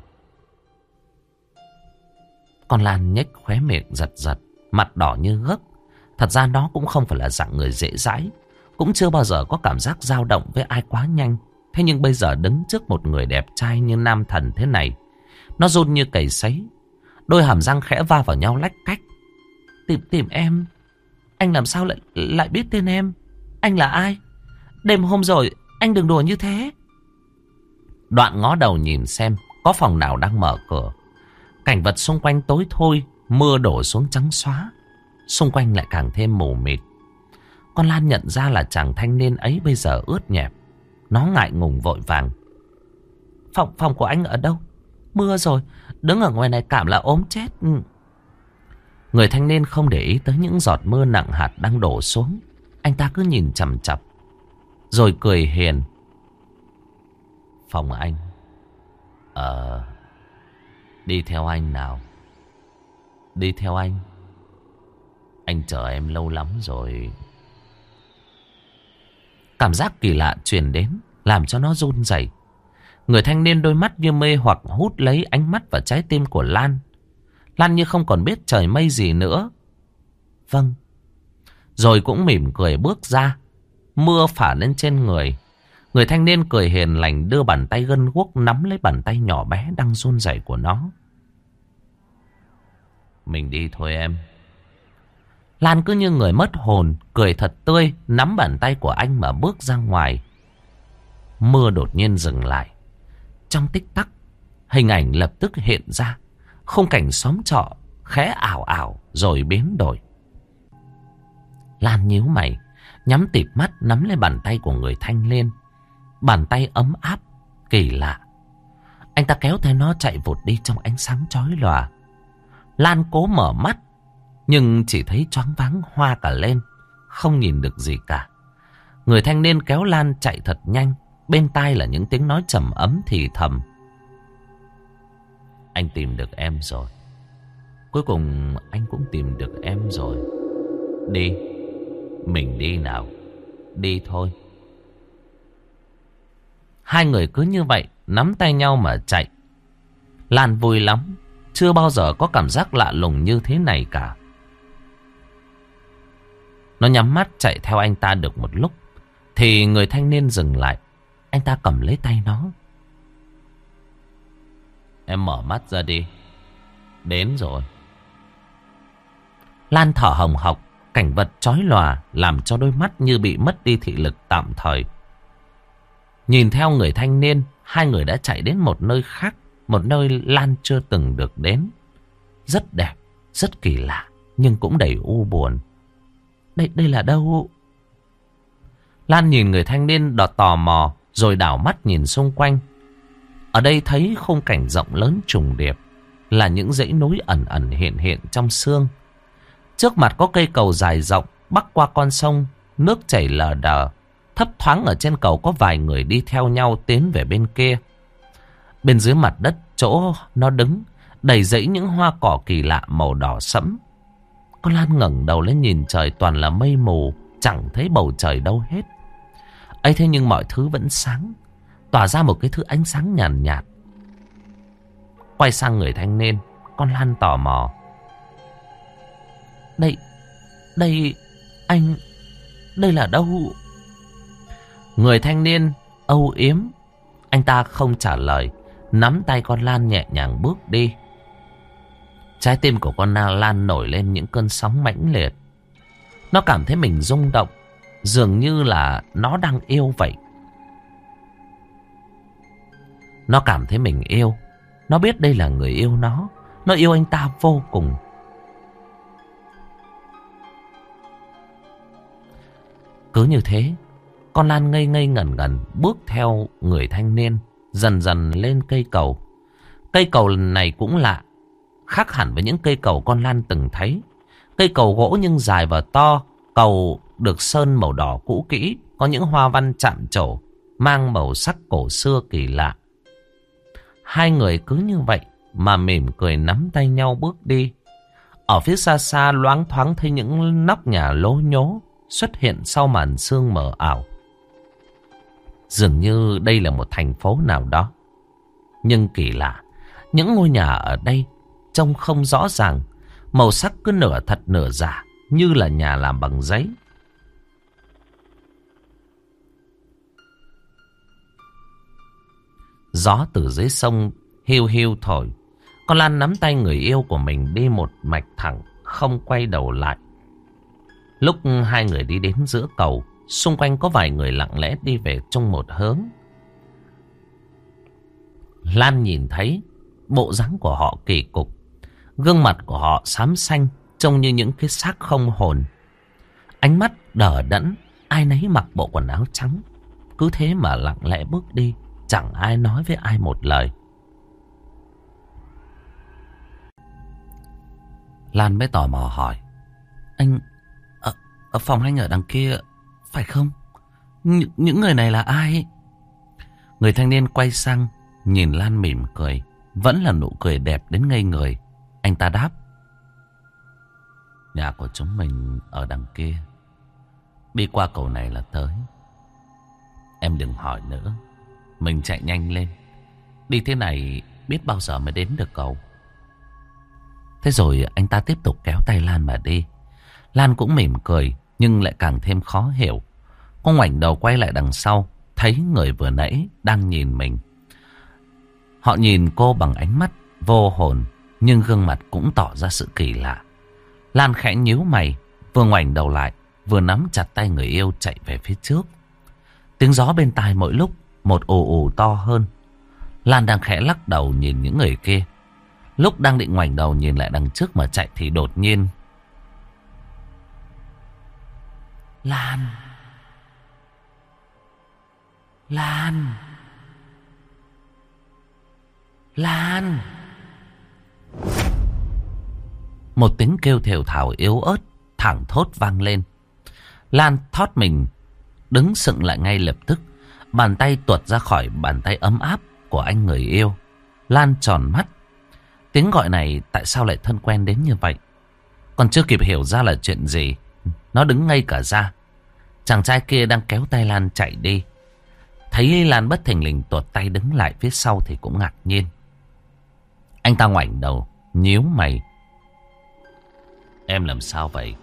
Con Lan nhếch khóe miệng giật giật, mặt đỏ như gấc. Thật ra nó cũng không phải là dạng người dễ dãi, cũng chưa bao giờ có cảm giác dao động với ai quá nhanh. Thế nhưng bây giờ đứng trước một người đẹp trai như nam thần thế này, nó run như cầy sấy. Đôi hàm răng khẽ va vào nhau lách cách. Tìm tìm em? Anh làm sao lại lại biết tên em? Anh là ai? Đêm hôm rồi, anh đừng đùa như thế. Đoạn ngó đầu nhìn xem có phòng nào đang mở cửa. Cảnh vật xung quanh tối thui, mưa đổ xuống trắng xóa. Xung quanh lại càng thêm mù mịt. Con Lan nhận ra là chàng thanh niên ấy bây giờ ướt nhẹp. Nó ngại ngùng vội vàng. Phòng, phòng của anh ở đâu? Mưa rồi, đứng ở ngoài này cảm là ốm chết. Người thanh niên không để ý tới những giọt mưa nặng hạt đang đổ xuống. Anh ta cứ nhìn chằm chằm, rồi cười hiền. Phòng anh. Ờ... Đi theo anh nào. Đi theo anh. Anh chờ em lâu lắm rồi. Cảm giác kỳ lạ truyền đến, làm cho nó run rẩy. Người thanh niên đôi mắt như mê hoặc hút lấy ánh mắt và trái tim của Lan. Lan như không còn biết trời mây gì nữa. Vâng. Rồi cũng mỉm cười bước ra. Mưa phả lên trên người. Người thanh niên cười hiền lành đưa bàn tay gân guốc nắm lấy bàn tay nhỏ bé đang run rẩy của nó. Mình đi thôi em. Lan cứ như người mất hồn, cười thật tươi, nắm bàn tay của anh mà bước ra ngoài. Mưa đột nhiên dừng lại. Trong tích tắc, hình ảnh lập tức hiện ra. Khung cảnh xóm trọ khẽ ảo ảo rồi biến đổi. Lan nhíu mày, nhắm tịt mắt nắm lấy bàn tay của người thanh niên. Bàn tay ấm áp, kỳ lạ. Anh ta kéo theo nó chạy vụt đi trong ánh sáng chói lòa. Lan cố mở mắt, nhưng chỉ thấy choáng váng hoa cả lên, không nhìn được gì cả. Người thanh niên kéo Lan chạy thật nhanh, bên tai là những tiếng nói trầm ấm thì thầm. Anh tìm được em rồi. Cuối cùng anh cũng tìm được em rồi. Đi, mình đi nào. Đi thôi. Hai người cứ như vậy nắm tay nhau mà chạy. Lan vui lắm, chưa bao giờ có cảm giác lạ lùng như thế này cả. Nó nhắm mắt chạy theo anh ta được một lúc thì người thanh niên dừng lại. Anh ta cầm lấy tay nó. Em mở mắt ra đi. Đến rồi. Lan thở hồng hộc, cảnh vật chói lòa làm cho đôi mắt như bị mất đi thị lực tạm thời. Nhìn theo người thanh niên, hai người đã chạy đến một nơi khác, một nơi Lan chưa từng được đến. Rất đẹp, rất kỳ lạ, nhưng cũng đầy u buồn. Đây, đây là đâu? Lan nhìn người thanh niên đỏ tò mò, rồi đảo mắt nhìn xung quanh. Ở đây thấy khung cảnh rộng lớn trùng điệp, là những dãy núi ẩn ẩn hiện hiện trong sương. Trước mặt có cây cầu dài rộng, bắc qua con sông, nước chảy lờ đờ. Thấp thoáng ở trên cầu có vài người đi theo nhau tiến về bên kia. Bên dưới mặt đất chỗ nó đứng đầy rẫy những hoa cỏ kỳ lạ màu đỏ sẫm. Con Lan ngẩng đầu lên nhìn trời, toàn là mây mù, chẳng thấy bầu trời đâu hết. ấy thế nhưng mọi thứ vẫn sáng, tỏa ra một cái thứ ánh sáng nhàn nhạt, nhạt. Quay sang người thanh niên, con Lan tò mò. Đây, đây, anh, đây là đâu? Người thanh niên âu yếm. Anh ta không trả lời, nắm tay con Lan nhẹ nhàng bước đi. Trái tim của con Lan nổi lên những cơn sóng mãnh liệt. Nó cảm thấy mình rung động, dường như là nó đang yêu vậy. Nó cảm thấy mình yêu. Nó biết đây là người yêu nó. Nó yêu anh ta vô cùng. Cứ như thế, con Lan ngây ngây ngẩn ngẩn bước theo người thanh niên, dần dần lên cây cầu. Cây cầu này cũng lạ, khác hẳn với những cây cầu con Lan từng thấy. Cây cầu gỗ nhưng dài và to. Cầu được sơn màu đỏ cũ kỹ, có những hoa văn chạm trổ, mang màu sắc cổ xưa kỳ lạ. Hai người cứ như vậy mà mỉm cười nắm tay nhau bước đi. Ở phía xa xa loáng thoáng thấy những nóc nhà lố nhố xuất hiện sau màn sương mờ ảo. Dường như đây là một thành phố nào đó. Nhưng kỳ lạ, những ngôi nhà ở đây trông không rõ ràng, màu sắc cứ nửa thật nửa giả, như là nhà làm bằng giấy. Gió từ dưới sông hiu hiu thổi. Con Lan nắm tay người yêu của mình đi một mạch thẳng, không quay đầu lại. Lúc hai người đi đến giữa cầu, xung quanh có vài người lặng lẽ đi về trong một hướng. Lan nhìn thấy bộ dáng của họ kỳ cục, gương mặt của họ xám xanh, trông như những cái xác không hồn. Ánh mắt đờ đẫn, ai nấy mặc bộ quần áo trắng. Cứ thế mà lặng lẽ bước đi, chẳng ai nói với ai một lời. Lan mới tò mò hỏi: Anh, ở, ở phòng anh ở đằng kia, phải không? Nh những người này là ai? Người thanh niên quay sang, nhìn Lan mỉm cười, vẫn là nụ cười đẹp đến ngây người. Anh ta đáp: Nhà của chúng mình ở đằng kia, đi qua cầu này là tới. Em đừng hỏi nữa, mình chạy nhanh lên. Đi thế này biết bao giờ mới đến được cầu. Thế rồi anh ta tiếp tục kéo tay Lan mà đi. Lan cũng mỉm cười, nhưng lại càng thêm khó hiểu. Cô ngoảnh đầu quay lại đằng sau, thấy người vừa nãy đang nhìn mình. Họ nhìn cô bằng ánh mắt vô hồn, nhưng gương mặt cũng tỏ ra sự kỳ lạ. Lan khẽ nhíu mày, vừa ngoảnh đầu lại, vừa nắm chặt tay người yêu chạy về phía trước. Tiếng gió bên tai mỗi lúc một ù ù to hơn. Lan đang khẽ lắc đầu nhìn những người kia. Lúc đang định ngoảnh đầu nhìn lại đằng trước mà chạy thì đột nhiên: Lan! Lan! Lan! Một tiếng kêu thều thào yếu ớt thảng thốt vang lên. Lan thót mình đứng sững lại ngay lập tức. Bàn tay tuột ra khỏi bàn tay ấm áp của anh người yêu. Lan tròn mắt. Tiếng gọi này tại sao lại thân quen đến như vậy? Còn chưa kịp hiểu ra là chuyện gì, nó đứng ngây cả ra. Chàng trai kia đang kéo tay Lan chạy đi. Thấy Lan bất thình lình tuột tay đứng lại phía sau thì cũng ngạc nhiên. Anh ta ngoảnh đầu, nhíu mày: Em làm sao vậy?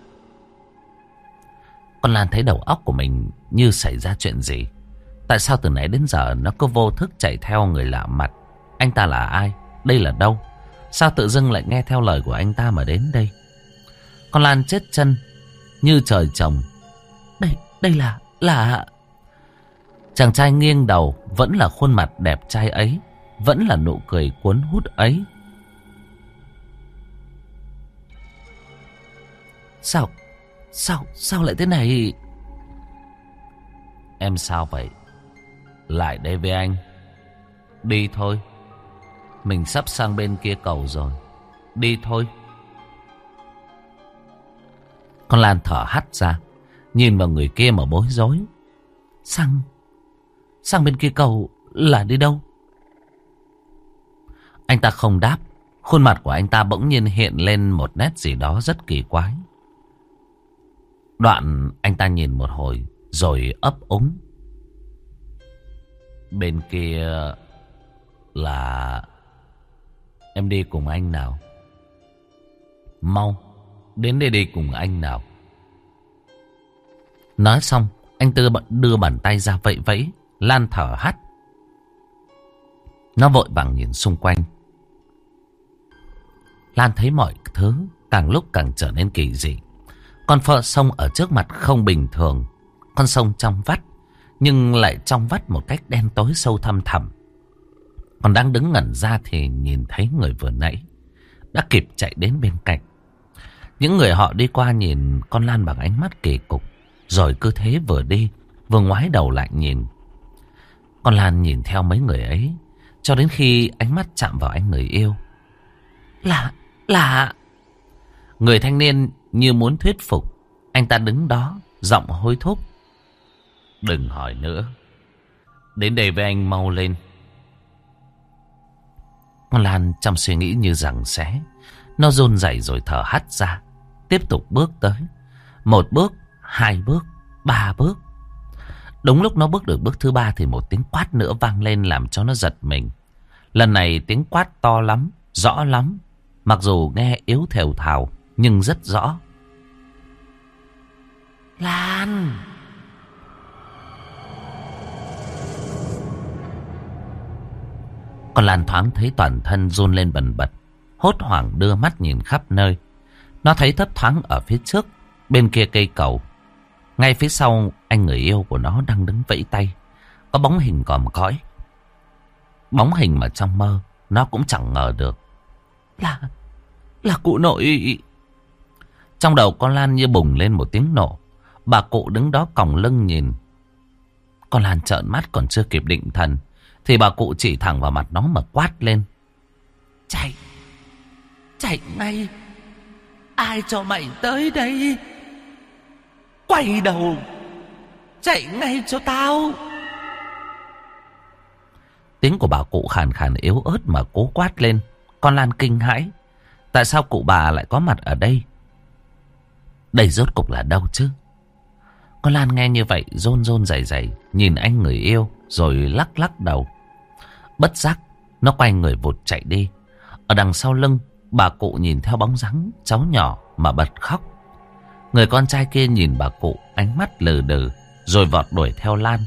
Con Lan thấy đầu óc của mình như xảy ra chuyện gì. Tại sao từ nãy đến giờ nó cứ vô thức chạy theo người lạ mặt? Anh ta là ai? Đây là đâu? Sao tự dưng lại nghe theo lời của anh ta mà đến đây? Con Lan chết chân như trời trồng. Đây, đây là, là... Chàng trai nghiêng đầu, vẫn là khuôn mặt đẹp trai ấy, vẫn là nụ cười cuốn hút ấy. Sao, sao, sao lại thế này? Em sao vậy? Lại đây với anh. Đi thôi. Mình sắp sang bên kia cầu rồi. Đi thôi. Con Lan thở hắt ra, nhìn vào người kia mà bối rối. Sang Sang bên kia cầu là đi đâu? Anh ta không đáp. Khuôn mặt của anh ta bỗng nhiên hiện lên một nét gì đó rất kỳ quái. Đoạn anh ta nhìn một hồi rồi ấp úng. Bên kia là... Em đi cùng anh nào. Mau đến đây đi cùng anh nào. Nói xong anh Tư đưa bàn tay ra vẫy vẫy. Lan thở hắt. Nó vội vàng nhìn xung quanh. Lan thấy mọi thứ càng lúc càng trở nên kỳ dị. Con phơ sông ở trước mặt không bình thường. Con sông trong vắt, nhưng lại trong vắt một cách đen tối sâu thăm thẳm. Còn đang đứng ngẩn ra thì nhìn thấy người vừa nãy đã kịp chạy đến bên cạnh. Những người họ đi qua nhìn con Lan bằng ánh mắt kỳ cục, rồi cứ thế vừa đi vừa ngoái đầu lại nhìn. Con Lan nhìn theo mấy người ấy cho đến khi ánh mắt chạm vào anh người yêu. Là, là... Người thanh niên như muốn thuyết phục. Anh ta đứng đó, giọng hối thúc. Đừng hỏi nữa. Đến đây với anh, mau lên. Con Lan trong suy nghĩ như rằng xé. Nó run rẩy rồi thở hắt ra. Tiếp tục bước tới. Một bước, hai bước, ba bước. Đúng lúc nó bước được bước thứ ba thì một tiếng quát nữa vang lên làm cho nó giật mình. Lần này tiếng quát to lắm, rõ lắm. Mặc dù nghe yếu thều thào nhưng rất rõ. Lan! Còn Lan thoáng thấy toàn thân run lên bần bật. Hốt hoảng đưa mắt nhìn khắp nơi. Nó thấy thấp thoáng ở phía trước, bên kia cây cầu. Ngay phía sau anh người yêu của nó đang đứng vẫy tay. Có bóng hình còm cõi. Bóng hình mà trong mơ nó cũng chẳng ngờ được. Là... là cụ nội. Trong đầu con Lan như bùng lên một tiếng nổ. Bà cụ đứng đó còng lưng nhìn. Con Lan trợn mắt còn chưa kịp định thần thì bà cụ chỉ thẳng vào mặt nó mà quát lên. Chạy! Chạy ngay! Ai cho mày tới đây? Quay đầu! Chạy ngay cho tao! Tiếng của bà cụ khàn khàn yếu ớt mà cố quát lên. Con Lan kinh hãi. Tại sao cụ bà lại có mặt ở đây? Đây rốt cục là đâu chứ? Con Lan nghe như vậy rôn rôn rẩy rẩy nhìn anh người yêu rồi lắc lắc đầu. Bất giác nó quay người vụt chạy đi. Ở đằng sau lưng bà cụ nhìn theo bóng dáng cháu nhỏ mà bật khóc. Người con trai kia nhìn bà cụ ánh mắt lừ đừ rồi vọt đuổi theo Lan.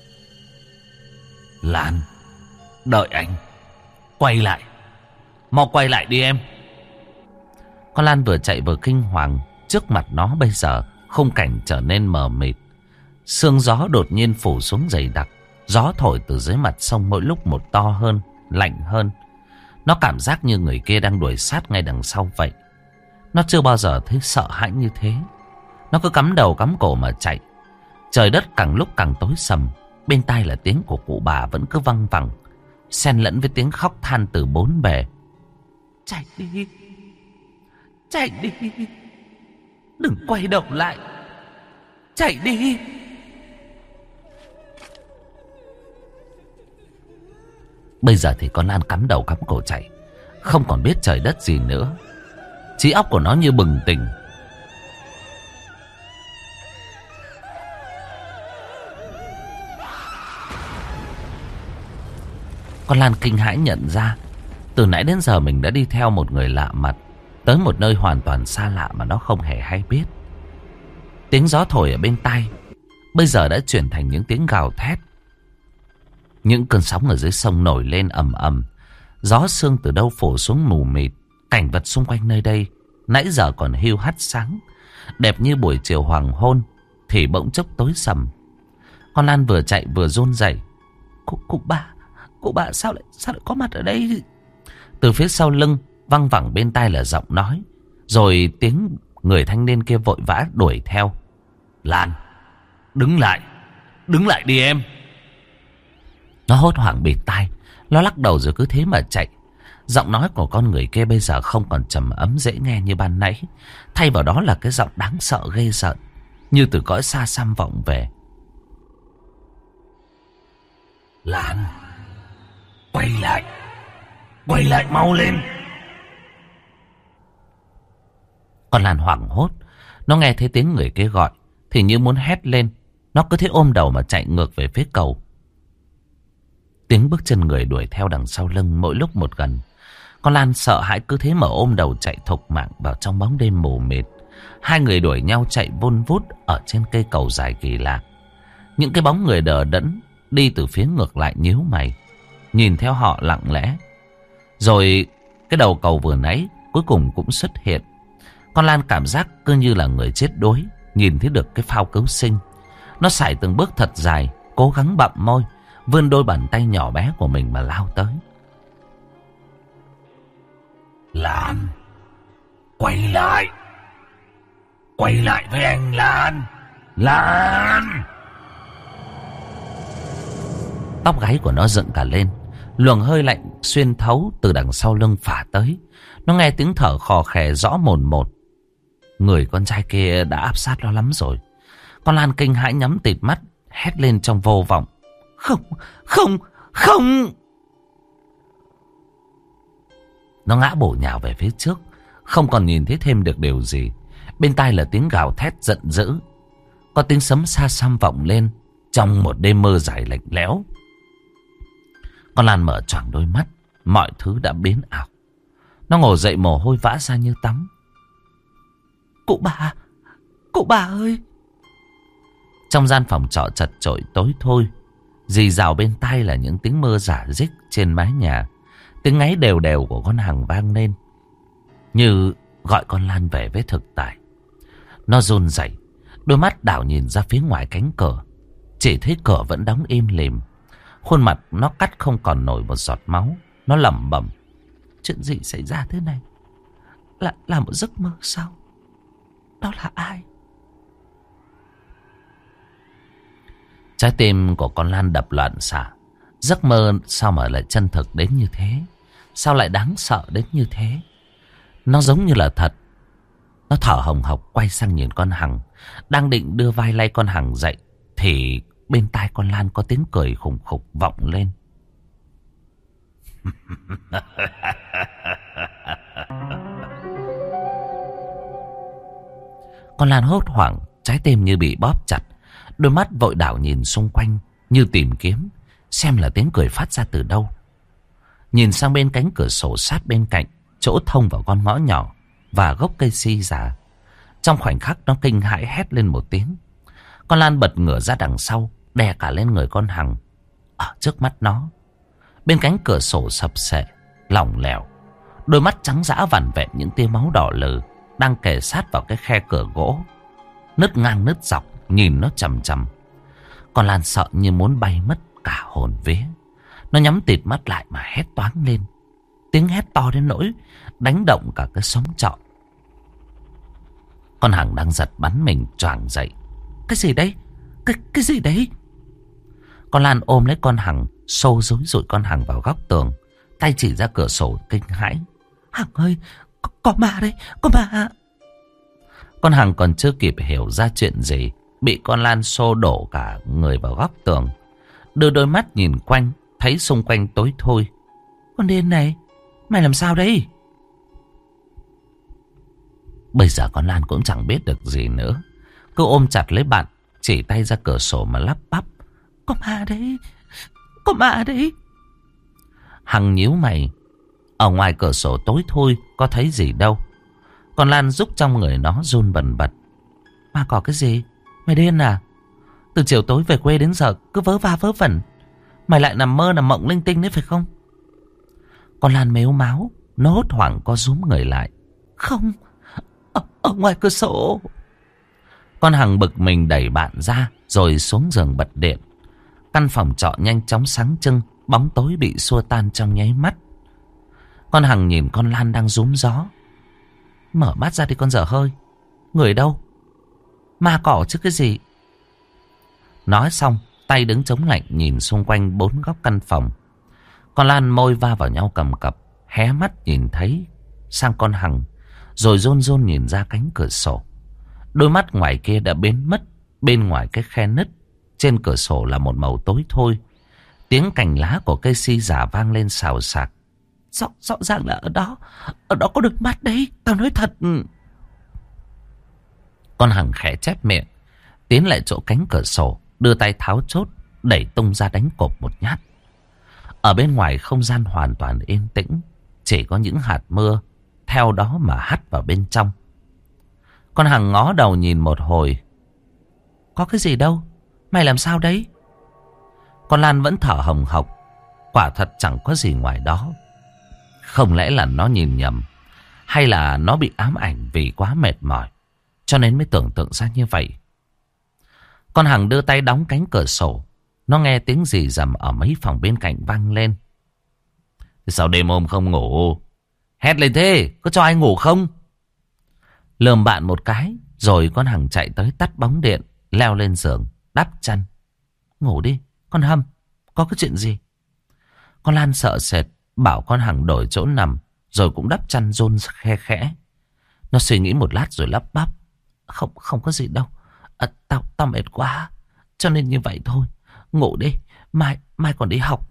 Lan, đợi anh. Quay lại. Mau quay lại đi em. Con Lan vừa chạy vừa kinh hoàng. Trước mặt nó bây giờ khung cảnh trở nên mờ mịt. Sương gió đột nhiên phủ xuống dày đặc. Gió thổi từ dưới mặt sông mỗi lúc một to hơn, lạnh hơn. Nó cảm giác như người kia đang đuổi sát ngay đằng sau vậy. Nó chưa bao giờ thấy sợ hãi như thế. Nó cứ cắm đầu cắm cổ mà chạy. Trời đất càng lúc càng tối sầm. Bên tai là tiếng của cụ bà vẫn cứ văng vẳng, xen lẫn với tiếng khóc than từ bốn bề. Chạy đi! Chạy đi! Đừng quay đầu lại! Chạy đi! Bây giờ thì con Lan cắm đầu cắm cổ chạy, không còn biết trời đất gì nữa. Trí óc của nó như bừng tỉnh. Con Lan kinh hãi nhận ra từ nãy đến giờ mình đã đi theo một người lạ mặt tới một nơi hoàn toàn xa lạ mà nó không hề hay biết. Tiếng gió thổi ở bên tai bây giờ đã chuyển thành những tiếng gào thét. Những cơn sóng ở dưới sông nổi lên ầm ầm. Gió sương từ đâu phủ xuống mù mịt. Cảnh vật xung quanh nơi đây nãy giờ còn hiu hắt sáng, đẹp như buổi chiều hoàng hôn, thì bỗng chốc tối sầm. Con Lan vừa chạy vừa run rẩy. Cụ, cụ bà, cụ bà sao lại sao lại có mặt ở đây? Từ phía sau lưng văng vẳng bên tai là giọng nói, rồi tiếng người thanh niên kia vội vã đuổi theo. Lan, đứng lại, đứng lại đi em. Nó hốt hoảng bịt tai, nó lắc đầu rồi cứ thế mà chạy. Giọng nói của con người kia bây giờ không còn trầm ấm dễ nghe như ban nãy, thay vào đó là cái giọng đáng sợ ghê rợn, như từ cõi xa xăm vọng về. Lan, quay lại, quay lại mau lên. Con Lan hoảng hốt. Nó nghe thấy tiếng người kia gọi thì như muốn hét lên. Nó cứ thế ôm đầu mà chạy ngược về phía cầu. Tiếng bước chân người đuổi theo đằng sau lưng mỗi lúc một gần. Con Lan sợ hãi cứ thế mà ôm đầu chạy thục mạng vào trong bóng đêm mù mịt. Hai người đuổi nhau chạy vun vút ở trên cây cầu dài kỳ lạ. Những cái bóng người đờ đẫn đi từ phía ngược lại nhíu mày, nhìn theo họ lặng lẽ. Rồi cái đầu cầu vừa nãy cuối cùng cũng xuất hiện. Con Lan cảm giác cứ như là người chết đuối nhìn thấy được cái phao cứu sinh. Nó sải từng bước thật dài, cố gắng bặm môi, vươn đôi bàn tay nhỏ bé của mình mà lao tới. Lan, quay lại, quay lại với anh Lan, Lan. Tóc gáy của nó dựng cả lên. Luồng hơi lạnh xuyên thấu từ đằng sau lưng phả tới. Nó nghe tiếng thở khò khè rõ mồn một. Người con trai kia đã áp sát nó lắm rồi. Con Lan kinh hãi nhắm tịt mắt, hét lên trong vô vọng. Không, không, không. Nó ngã bổ nhào về phía trước, không còn nhìn thấy thêm được điều gì. Bên tai là tiếng gào thét giận dữ. Có tiếng sấm xa xăm vọng lên trong một đêm mơ dài lạnh lẽo. Con Lan mở choàng đôi mắt, mọi thứ đã biến ảo. Nó ngồi dậy mồ hôi vã ra như tắm. Cụ bà, cụ bà ơi. Trong gian phòng trọ chật chội tối thôi, rì rào bên tai là những tiếng mưa rả rích trên mái nhà. Tiếng ngáy đều đều của con Hằng vang lên, như gọi con Lan về với thực tại. Nó run rẩy, đôi mắt đảo nhìn ra phía ngoài cánh cửa. Chỉ thấy cửa vẫn đóng im lìm. Khuôn mặt nó cắt không còn nổi một giọt máu. Nó lẩm bẩm. Chuyện gì xảy ra thế này? Là, là một giấc mơ sao? Đó là ai? Trái tim của con Lan đập loạn xạ. Giấc mơ sao mà lại chân thực đến như thế? Sao lại đáng sợ đến như thế? Nó giống như là thật. Nó thở hồng hộc quay sang nhìn con Hằng. Đang định đưa vai lay con Hằng dậy thì bên tai con Lan có tiếng cười khủng khục vọng lên. Con Lan hốt hoảng, trái tim như bị bóp chặt. Đôi mắt vội đảo nhìn xung quanh như tìm kiếm xem là tiếng cười phát ra từ đâu. Nhìn sang bên cánh cửa sổ sát bên cạnh, chỗ thông vào con ngõ nhỏ và gốc cây si già. Trong khoảnh khắc nó kinh hãi hét lên một tiếng. Con Lan bật ngửa ra đằng sau, đè cả lên người con Hằng. Ở trước mắt nó, bên cánh cửa sổ sập sệ, lỏng lẻo, đôi mắt trắng dã vằn vẹn những tia máu đỏ lừ đang kề sát vào cái khe cửa gỗ, nứt ngang nứt dọc, nhìn nó chằm chằm. Con Lan sợ như muốn bay mất cả hồn vía. Nó nhắm tịt mắt lại mà hét toáng lên. Tiếng hét to đến nỗi đánh động cả cái xóm trọ. Con Hằng đang giật bắn mình choàng dậy. Cái gì đấy? Cái, cái gì đấy? Con Lan ôm lấy con Hằng, xô dối dụi con Hằng vào góc tường, tay chỉ ra cửa sổ kinh hãi. Hằng ơi, có, có ma đấy, có ma. Con Hằng còn chưa kịp hiểu ra chuyện gì, bị con Lan xô đổ cả người vào góc tường. Đưa đôi mắt nhìn quanh, thấy xung quanh tối thui. Con điên này, mày làm sao đấy? Bây giờ con Lan cũng chẳng biết được gì nữa, cứ ôm chặt lấy bạn, chỉ tay ra cửa sổ mà lắp bắp. Có ma đấy, có ma đấy. Hằng nhíu mày. Ở ngoài cửa sổ tối thui có thấy gì đâu. Con Lan rúc trong người nó run bần bật. Ma có cái gì? Mày điên à? Từ chiều tối về quê đến giờ cứ vớ va vớ vẩn. Mày lại nằm mơ nằm mộng linh tinh đấy phải không? Con Lan mếu máo, nó hốt hoảng co rúm người lại. Không, ở, ở ngoài cửa sổ. Con Hằng bực mình đẩy bạn ra rồi xuống giường bật điện. Căn phòng trọ nhanh chóng sáng trưng, bóng tối bị xua tan trong nháy mắt. Con Hằng nhìn con Lan đang rúm gió. Mở mắt ra đi con dở hơi. Người đâu? Ma cỏ chứ cái gì? Nói xong, tay đứng chống lạnh nhìn xung quanh bốn góc căn phòng. Con Lan môi va vào nhau cầm cập, hé mắt nhìn thấy sang con Hằng, rồi rôn rôn nhìn ra cánh cửa sổ. Đôi mắt ngoài kia đã biến mất. Bên ngoài cái khe nứt trên cửa sổ là một màu tối thôi. Tiếng cành lá của cây si già vang lên xào xạc. Rõ, rõ ràng là ở đó. Ở đó có được mắt đấy. Tao nói thật. Con Hằng khẽ chép miệng, tiến lại chỗ cánh cửa sổ, đưa tay tháo chốt, đẩy tung ra đánh cộp một nhát. Ở bên ngoài không gian hoàn toàn yên tĩnh, chỉ có những hạt mưa theo đó mà hắt vào bên trong. Con Hằng ngó đầu nhìn một hồi. Có cái gì đâu, mày làm sao đấy? Con Lan vẫn thở hồng hộc. Quả thật chẳng có gì ngoài đó. Không lẽ là nó nhìn nhầm, hay là nó bị ám ảnh vì quá mệt mỏi, cho nên mới tưởng tượng ra như vậy. Con Hằng đưa tay đóng cánh cửa sổ. Nó nghe tiếng rì rầm ở mấy phòng bên cạnh vang lên. Sao đêm hôm không ngủ? Hét lên thế, có cho ai ngủ không? Lườm bạn một cái, rồi con Hằng chạy tới tắt bóng điện, leo lên giường, đắp chăn. Ngủ đi, con Hâm, có cái chuyện gì? Con Lan sợ sệt, bảo con Hằng đổi chỗ nằm, rồi cũng đắp chăn rôn khe khẽ. Nó suy nghĩ một lát rồi lắp bắp. Không, không có gì đâu. À, tao, tao mệt quá, cho nên như vậy thôi. Ngủ đi, mai, mai còn đi học.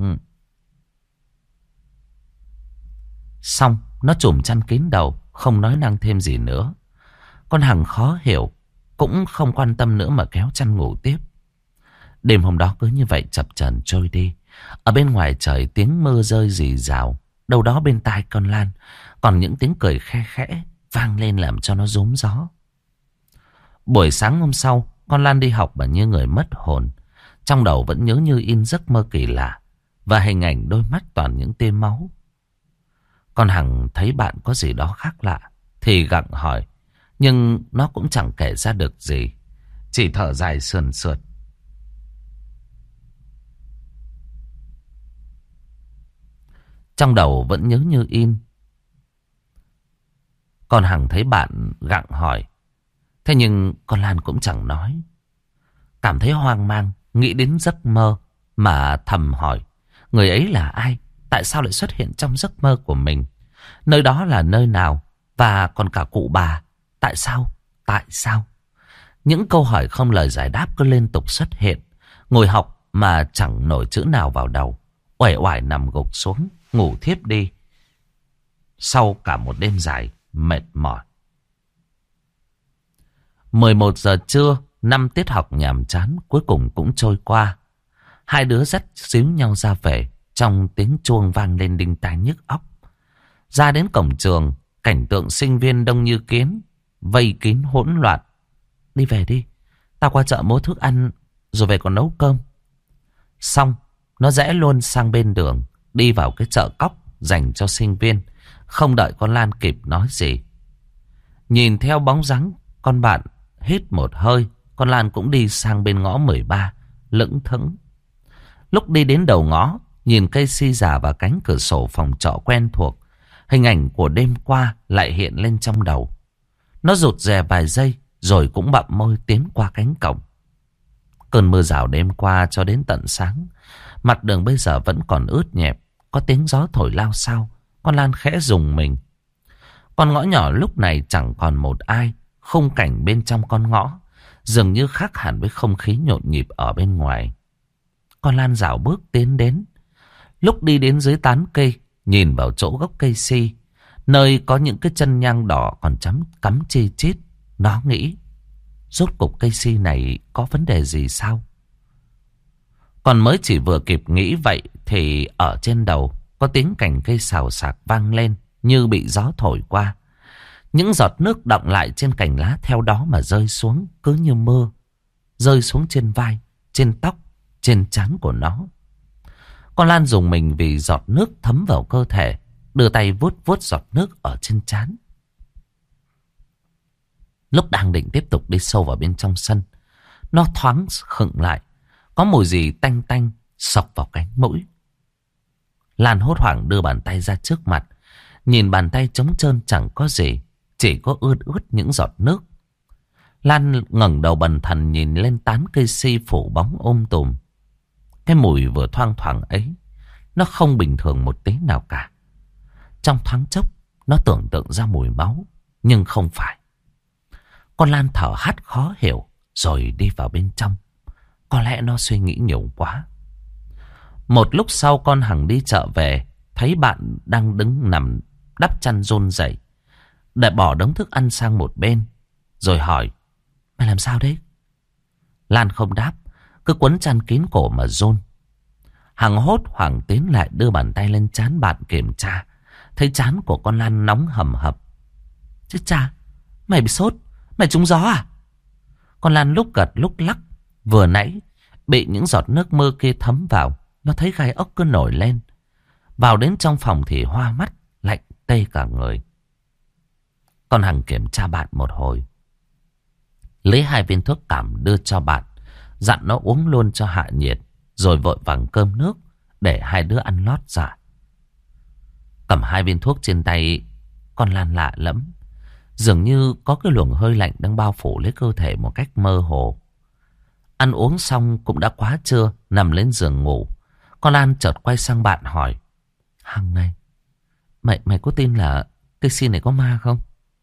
Xong, nó trùm chăn kín đầu, không nói năng thêm gì nữa. Con Hằng khó hiểu, cũng không quan tâm nữa mà kéo chăn ngủ tiếp. Đêm hôm đó cứ như vậy chập chờn trôi đi. Ở bên ngoài trời tiếng mưa rơi rì rào. Đâu đó bên tai con Lan còn những tiếng cười khe khẽ vang lên làm cho nó rúm gió. Buổi sáng hôm sau, con Lan đi học mà như người mất hồn. Trong đầu vẫn nhớ như in giấc mơ kỳ lạ và hình ảnh đôi mắt toàn những tia máu. Con Hằng thấy bạn có gì đó khác lạ thì gặng hỏi, nhưng nó cũng chẳng kể ra được gì, chỉ thở dài sườn sượt. Trong đầu vẫn nhớ như in. Con Hằng thấy bạn gặng hỏi, thế nhưng con Lan cũng chẳng nói. Cảm thấy hoang mang, nghĩ đến giấc mơ mà thầm hỏi, người ấy là ai? Tại sao lại xuất hiện trong giấc mơ của mình? Nơi đó là nơi nào? Và còn cả cụ bà, tại sao? Tại sao? Những câu hỏi không lời giải đáp cứ liên tục xuất hiện. Ngồi học mà chẳng nổi chữ nào vào đầu, uể oải nằm gục xuống, ngủ thiếp đi. Sau cả một đêm dài mệt mỏi. mười một giờ trưa, năm tiết học nhàm chán cuối cùng cũng trôi qua. Hai đứa dắt xíu nhau ra về, trong tiếng chuông vang lên đinh tai nhức óc. Ra đến cổng trường, cảnh tượng sinh viên đông như kiến, vây kín hỗn loạn. Đi về đi, tao qua chợ mua thức ăn rồi về còn nấu cơm. Xong, nó rẽ luôn sang bên đường, đi vào cái chợ cóc dành cho sinh viên, không đợi con Lan kịp nói gì. Nhìn theo bóng dáng con bạn hít một hơi, con Lan cũng đi sang bên ngõ mười ba, lững thững. Lúc đi đến đầu ngõ, nhìn cây si già và cánh cửa sổ phòng trọ quen thuộc, hình ảnh của đêm qua lại hiện lên trong đầu. Nó rụt rè vài giây, rồi cũng bặm môi tiến qua cánh cổng. Cơn mưa rào đêm qua cho đến tận sáng, mặt đường bây giờ vẫn còn ướt nhẹp, có tiếng gió thổi lao xao. Con Lan khẽ rùng mình. Con ngõ nhỏ lúc này chẳng còn một ai. Khung cảnh bên trong con ngõ dường như khác hẳn với không khí nhộn nhịp ở bên ngoài. Con Lan dạo bước tiến đến. Lúc đi đến dưới tán cây, nhìn vào chỗ gốc cây si, nơi có những cái chân nhang đỏ còn chấm cắm chi chít, nó nghĩ, rốt cục cây si này có vấn đề gì sao? Còn mới chỉ vừa kịp nghĩ vậy thì ở trên đầu có tiếng cành cây xào xạc vang lên như bị gió thổi qua. Những giọt nước đọng lại trên cành lá theo đó mà rơi xuống, cứ như mưa, rơi xuống trên vai, trên tóc, trên trán của nó. Con Lan dùng mình vì giọt nước thấm vào cơ thể, đưa tay vuốt vuốt giọt nước ở trên trán. Lúc đang định tiếp tục đi sâu vào bên trong sân, nó thoáng khựng lại, có mùi gì tanh tanh xộc vào cánh mũi. Lan hốt hoảng đưa bàn tay ra trước mặt, nhìn bàn tay trống trơn chẳng có gì, chỉ có ướt ướt những giọt nước. Lan ngẩng đầu bần thần nhìn lên tán cây si phủ bóng ôm tùm. Cái mùi vừa thoang thoảng ấy, nó không bình thường một tí nào cả. Trong thoáng chốc, nó tưởng tượng ra mùi máu, nhưng không phải. Con Lan thở hắt khó hiểu, rồi đi vào bên trong. Có lẽ nó suy nghĩ nhiều quá. Một lúc sau con Hằng đi chợ về, thấy bạn đang đứng nằm đắp chăn run rẩy, để bỏ đống thức ăn sang một bên, rồi hỏi: Mày làm sao đấy? Lan không đáp, cứ quấn chăn kín cổ mà run. Hằng hốt hoảng tiến lại đưa bàn tay lên trán bạn kiểm tra. Thấy trán của con Lan nóng hầm hập. Chứ cha, mày bị sốt, mày trúng gió à? Con Lan lúc gật lúc lắc. Vừa nãy bị những giọt nước mưa kia thấm vào, nó thấy gai ốc cứ nổi lên. Vào đến trong phòng thì hoa mắt, lạnh tê cả người. Con Hằng kiểm tra bạn một hồi, lấy hai viên thuốc cảm đưa cho bạn, dặn nó uống luôn cho hạ nhiệt, rồi vội vàng cơm nước để hai đứa ăn lót dạ. Cầm hai viên thuốc trên tay, con Lan lạ lẫm, dường như có cái luồng hơi lạnh đang bao phủ lấy cơ thể một cách mơ hồ. Ăn uống xong cũng đã quá trưa, nằm lên giường ngủ. Con Lan chợt quay sang bạn hỏi: Hằng này, mày mày có tin là cây si này có ma không?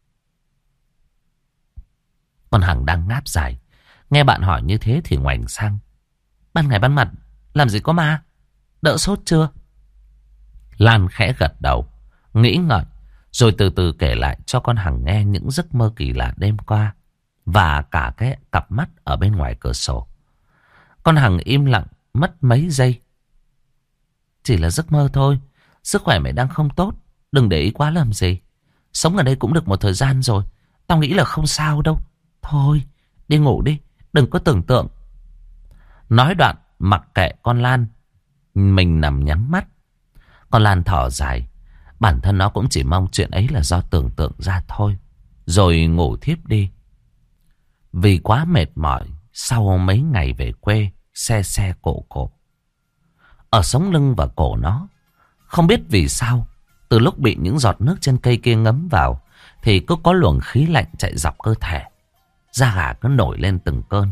Con Hằng đang ngáp dài, nghe bạn hỏi như thế thì ngoảnh sang: Ban ngày ban mặt làm gì có ma, đỡ sốt chưa? Lan khẽ gật đầu, nghĩ ngợi, rồi từ từ kể lại cho con Hằng nghe những giấc mơ kỳ lạ đêm qua, và cả cái cặp mắt ở bên ngoài cửa sổ. Con Hằng im lặng mất mấy giây. Chỉ là giấc mơ thôi, sức khỏe mày đang không tốt, đừng để ý quá làm gì. Sống ở đây cũng được một thời gian rồi, tao nghĩ là không sao đâu. Thôi, đi ngủ đi, đừng có tưởng tượng. Nói đoạn mặc kệ con Lan, mình nằm nhắm mắt. Con Lan thở dài, bản thân nó cũng chỉ mong chuyện ấy là do tưởng tượng ra thôi, rồi ngủ thiếp đi. Vì quá mệt mỏi sau mấy ngày về quê xe xe cổ cổ, ở sống lưng và cổ nó, không biết vì sao, từ lúc bị những giọt nước trên cây kia ngấm vào thì cứ có luồng khí lạnh chạy dọc cơ thể, da gà cứ nổi lên từng cơn.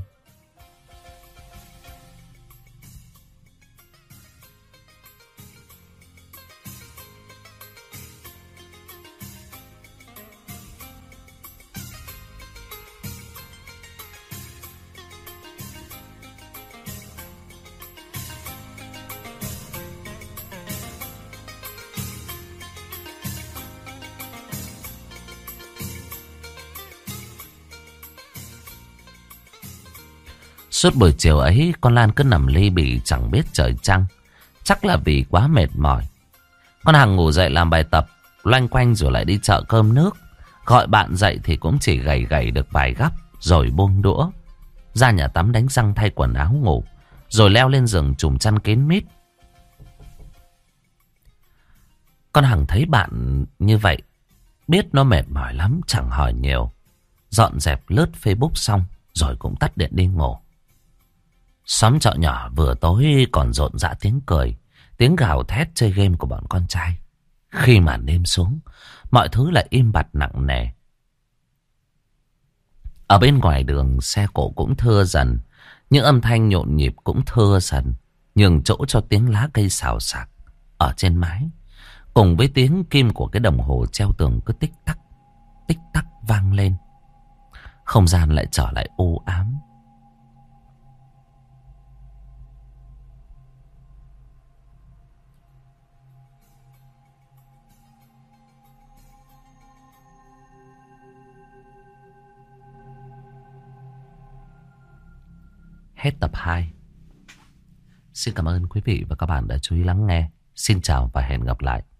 Suốt buổi chiều ấy, con Lan cứ nằm li bì chẳng biết trời trăng. Chắc là vì quá mệt mỏi. Con Hằng ngủ dậy làm bài tập, loanh quanh rồi lại đi chợ cơm nước. Gọi bạn dậy thì cũng chỉ gầy gầy được vài gắp, rồi buông đũa. Ra nhà tắm đánh răng thay quần áo ngủ, rồi leo lên giường trùm chăn kín mít. Con Hằng thấy bạn như vậy, biết nó mệt mỏi lắm, chẳng hỏi nhiều. Dọn dẹp lướt Facebook xong, rồi cũng tắt điện đi ngủ. Xóm chợ nhỏ vừa tối còn rộn rã tiếng cười, tiếng gào thét chơi game của bọn con trai. Khi màn đêm xuống, mọi thứ lại im bặt nặng nề. Ở bên ngoài đường, xe cộ cũng thưa dần, những âm thanh nhộn nhịp cũng thưa dần, nhường chỗ cho tiếng lá cây xào xạc ở trên mái, cùng với tiếng kim của cái đồng hồ treo tường cứ tích tắc, tích tắc vang lên. Không gian lại trở lại u ám. Hết tập hai. Xin cảm ơn quý vị và các bạn đã chú ý lắng nghe. Xin chào và hẹn gặp lại.